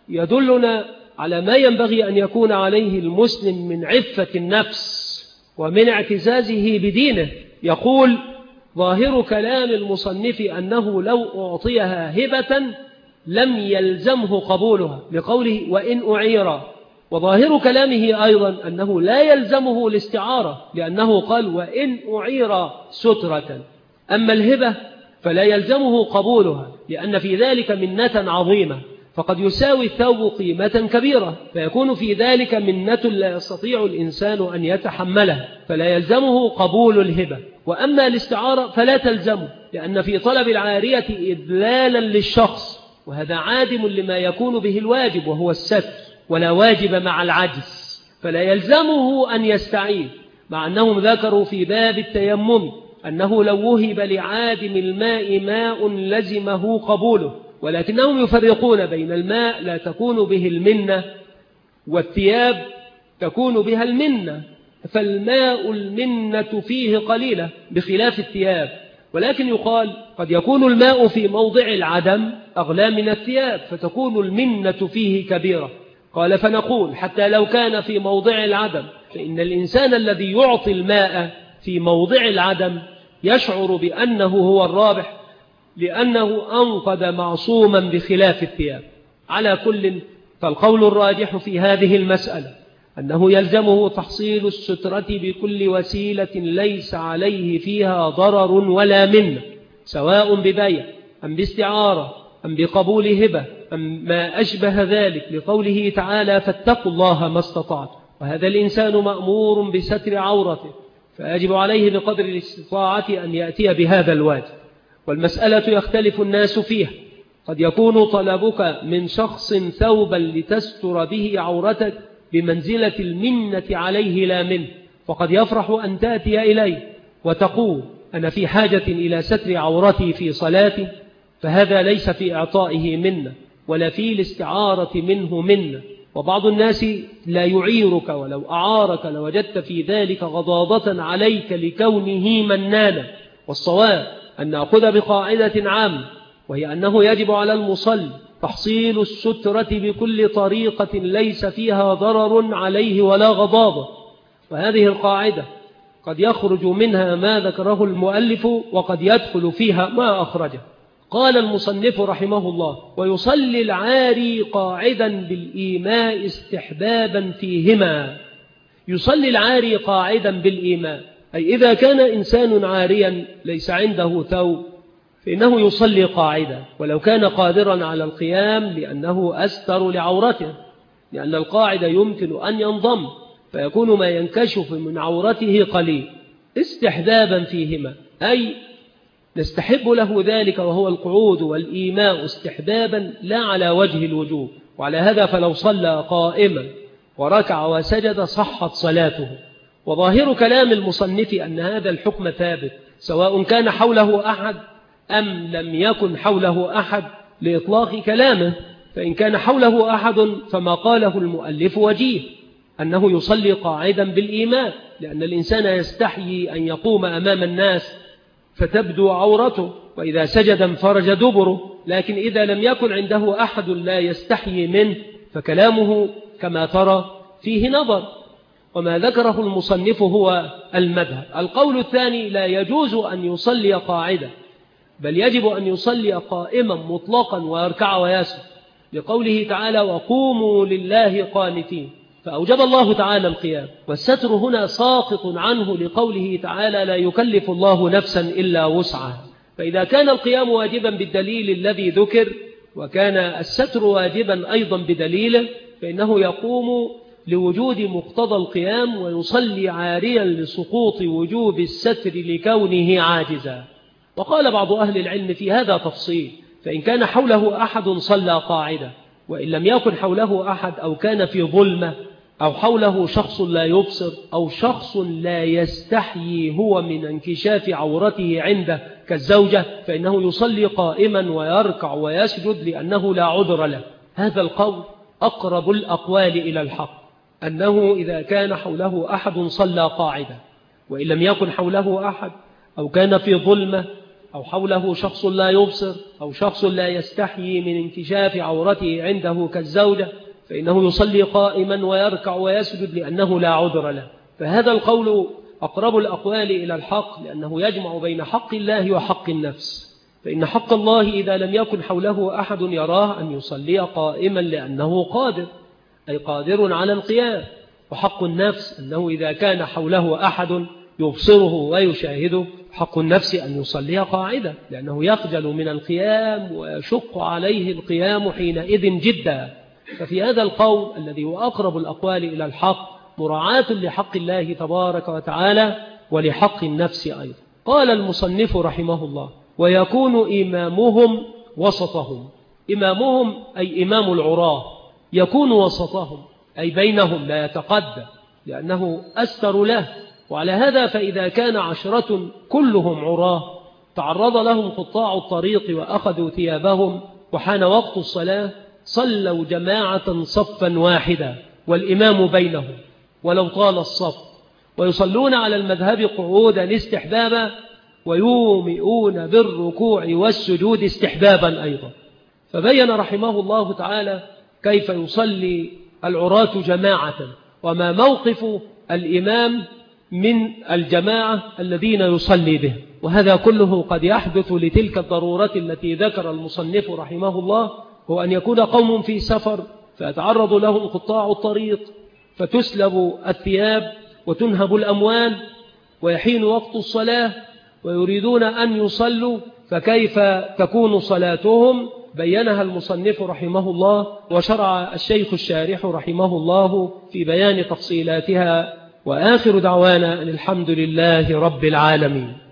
يدلنا على ما ينبغي أن يكون عليه المسلم من عفة النفس ومن اعتزازه بدينه. يقول ظاهر كلام المصنف أنه لو أعطيها هبة لم يلزمه قبولها، لقوله وإن أعير. وظاهر كلامه أيضا أنه لا يلزمه الاستعارة، لأنه قال وإن أعير سترة. أما الهبة فلا يلزمه قبولها، لأن في ذلك منة عظيمة، فقد يساوي الثوب قيمة كبيرة، فيكون في ذلك منة لا يستطيع الإنسان أن يتحملها، فلا يلزمه قبول الهبة. وأما الاستعارة فلا تلزمه، لأن في طلب العارية إذلالا للشخص، وهذا عادم لما يكون به الواجب وهو الستر، ولا واجب مع العجز، فلا يلزمه أن يستعير. مع أنهم ذكروا في باب التيمم أنه لو وهب لعادم الماء ماء لزمه قبوله، ولكنهم يفرقون بين الماء لا تكون به المنة والثياب تكون بها المنة، فالماء المنة فيه قليلة بخلاف الثياب. ولكن يقال قد يكون الماء في موضع العدم أغلى من الثياب فتكون المنة فيه كبيرة. قال فنقول حتى لو كان في موضع العدم فإن الإنسان الذي يعطي الماء في موضع العدم يشعر بأنه هو الرابح، لأنه أنقذ معصوما بخلاف الثياب. على كل فالقول الراجح في هذه المسألة أنه يلزمه تحصيل السترة بكل وسيلة ليس عليه فيها ضرر ولا منة، سواء ببيع أم باستعارة أم بقبول هبة أم ما أشبه ذلك، لقوله تعالى فاتقوا الله ما استطعتم. وهذا الإنسان مأمور بستر عورته، فيجب عليه بقدر الاستطاعة أن يأتي بهذا الواجب. والمسألة يختلف الناس فيها، قد يكون طلبك من شخص ثوبا لتستر به عورتك بمنزلة المنة عليه لا منه، وقد يفرح أن تأتي إليه وتقول أنا في حاجة إلى ستر عورتي في صلاتي، فهذا ليس في إعطائه منة ولا في الاستعارة منه منة. وبعض الناس لا يعيرك، ولو أعارك لوجدت في ذلك غضاضة عليك لكونه منانا. والصواب أن نأخذ بقاعدة عامة، وهي أنه يجب على المصلي تحصيل السترة بكل طريقة ليس فيها ضرر عليه ولا غضاضة. وهذه القاعدة قد يخرج منها ما ذكره المؤلف، وقد يدخل فيها ما أخرجه. قال المصنف رحمه الله: ويصلي العاري قاعدا بالإيماء استحبابا فيهما. يصلي العاري قاعدا بالإيماء، أي إذا كان إنسان عاريا ليس عنده ثوب فإنه يصلي قاعدا، ولو كان قادرا على القيام لأنه أستر لعورته، لأن القاعدة يمكن أن ينضم فيكون ما ينكشف من عورته قليل، استحبابا فيهما، أي نستحب له ذلك وهو القعود والإيماء استحبابا لا على وجه الوجوب. وعلى هذا فلو صلى قائما وركع وسجد صحت صلاته. وظاهر كلام المصنف أن هذا الحكم ثابت سواء كان حوله أحد أم لم يكن حوله أحد لإطلاق كلامه. فإن كان حوله أحد فما قاله المؤلف وجيه، أنه يصلي قاعدا بالإيمان، لأن الإنسان يستحيي أن يقوم أمام الناس فتبدو عورته، وإذا سجد انفرج دبره. لكن إذا لم يكن عنده أحد لا يستحيي منه فكلامه كما ترى فيه نظر. وما ذكره المصنف هو المذهب. القول الثاني: لا يجوز أن يصلي قاعدا، بل يجب أن يصلي قائما مطلقا ويركع ويسجد، لقوله تعالى: وقوموا لله قانتين، فأوجب الله تعالى القيام، والستر هنا ساقط عنه لقوله تعالى: لا يكلف الله نفسا إلا وسعها. فإذا كان القيام واجبا بالدليل الذي ذكر وكان الستر واجبا أيضا بدليله، فإنه يقوم لوجود مقتضى القيام ويصلي عاريا لسقوط وجوب الستر لكونه عاجزا. وقال بعض أهل العلم في هذا تفصيل: فإن كان حوله أحد صلى قاعدة، وإن لم يكن حوله أحد أو كان في ظلمة أو حوله شخص لا يبصر أو شخص لا يستحيي هو من انكشاف عورته عنده كالزوجة، فإنه يصلي قائما ويركع ويسجد لأنه لا عذر له. هذا القول أقرب الأقوال إلى الحق، أنه إذا كان حوله أحد صلى قاعدة، وإن لم يكن حوله أحد أو كان في ظلمة أو حوله شخص لا يبصر أو شخص لا يستحيي من انكشاف عورته عنده كالزوجة، فإنه يصلي قائما ويركع ويسجد لأنه لا عذر له. فهذا القول أقرب الأقوال إلى الحق، لأنه يجمع بين حق الله وحق النفس. فإن حق الله إذا لم يكن حوله أحد يراه أن يصلي قائما لأنه قادر، أي قادر على القيام. وحق النفس أنه إذا كان حوله أحد يبصره ويشاهده، حق النفس أن يصلي قاعدة، لأنه يخجل من القيام ويشق عليه القيام حينئذ جدا. ففي هذا القول الذي هو أقرب الأقوال إلى الحق مراعاة لحق الله تبارك وتعالى ولحق النفس أيضا. قال المصنف رحمه الله: ويكون إمامهم وسطهم. إمامهم أي إمام العراة، يكون وسطهم أي بينهم لا يتقدم، لأنه أستر له. وعلى هذا فإذا كان 10 كلهم عراة تعرض لهم قطاع الطريق وأخذوا ثيابهم وحان وقت الصلاة، صلوا جماعة صفا واحدا والإمام بينهم ولو طال الصف، ويصلون على المذهب قعودا استحبابا، ويومئون بالركوع والسجود استحبابا أيضا. فبين رحمه الله تعالى كيف يصلي العراة جماعة، وما موقف الإمام من الجماعة الذين يصلي به. وهذا كله قد يحدث لتلك الضرورة التي ذكر المصنف رحمه الله، هو أن يكون قوم في سفر فيتعرض لهم قطاع الطريق فتسلب الثياب وتنهب الأموال ويحين وقت الصلاة ويريدون أن يصلوا، فكيف تكون صلاتهم؟ بينها المصنف رحمه الله، وشرع الشيخ الشارح رحمه الله في بيان تفصيلاتها. وآخر دعوانا أن الحمد لله رب العالمين.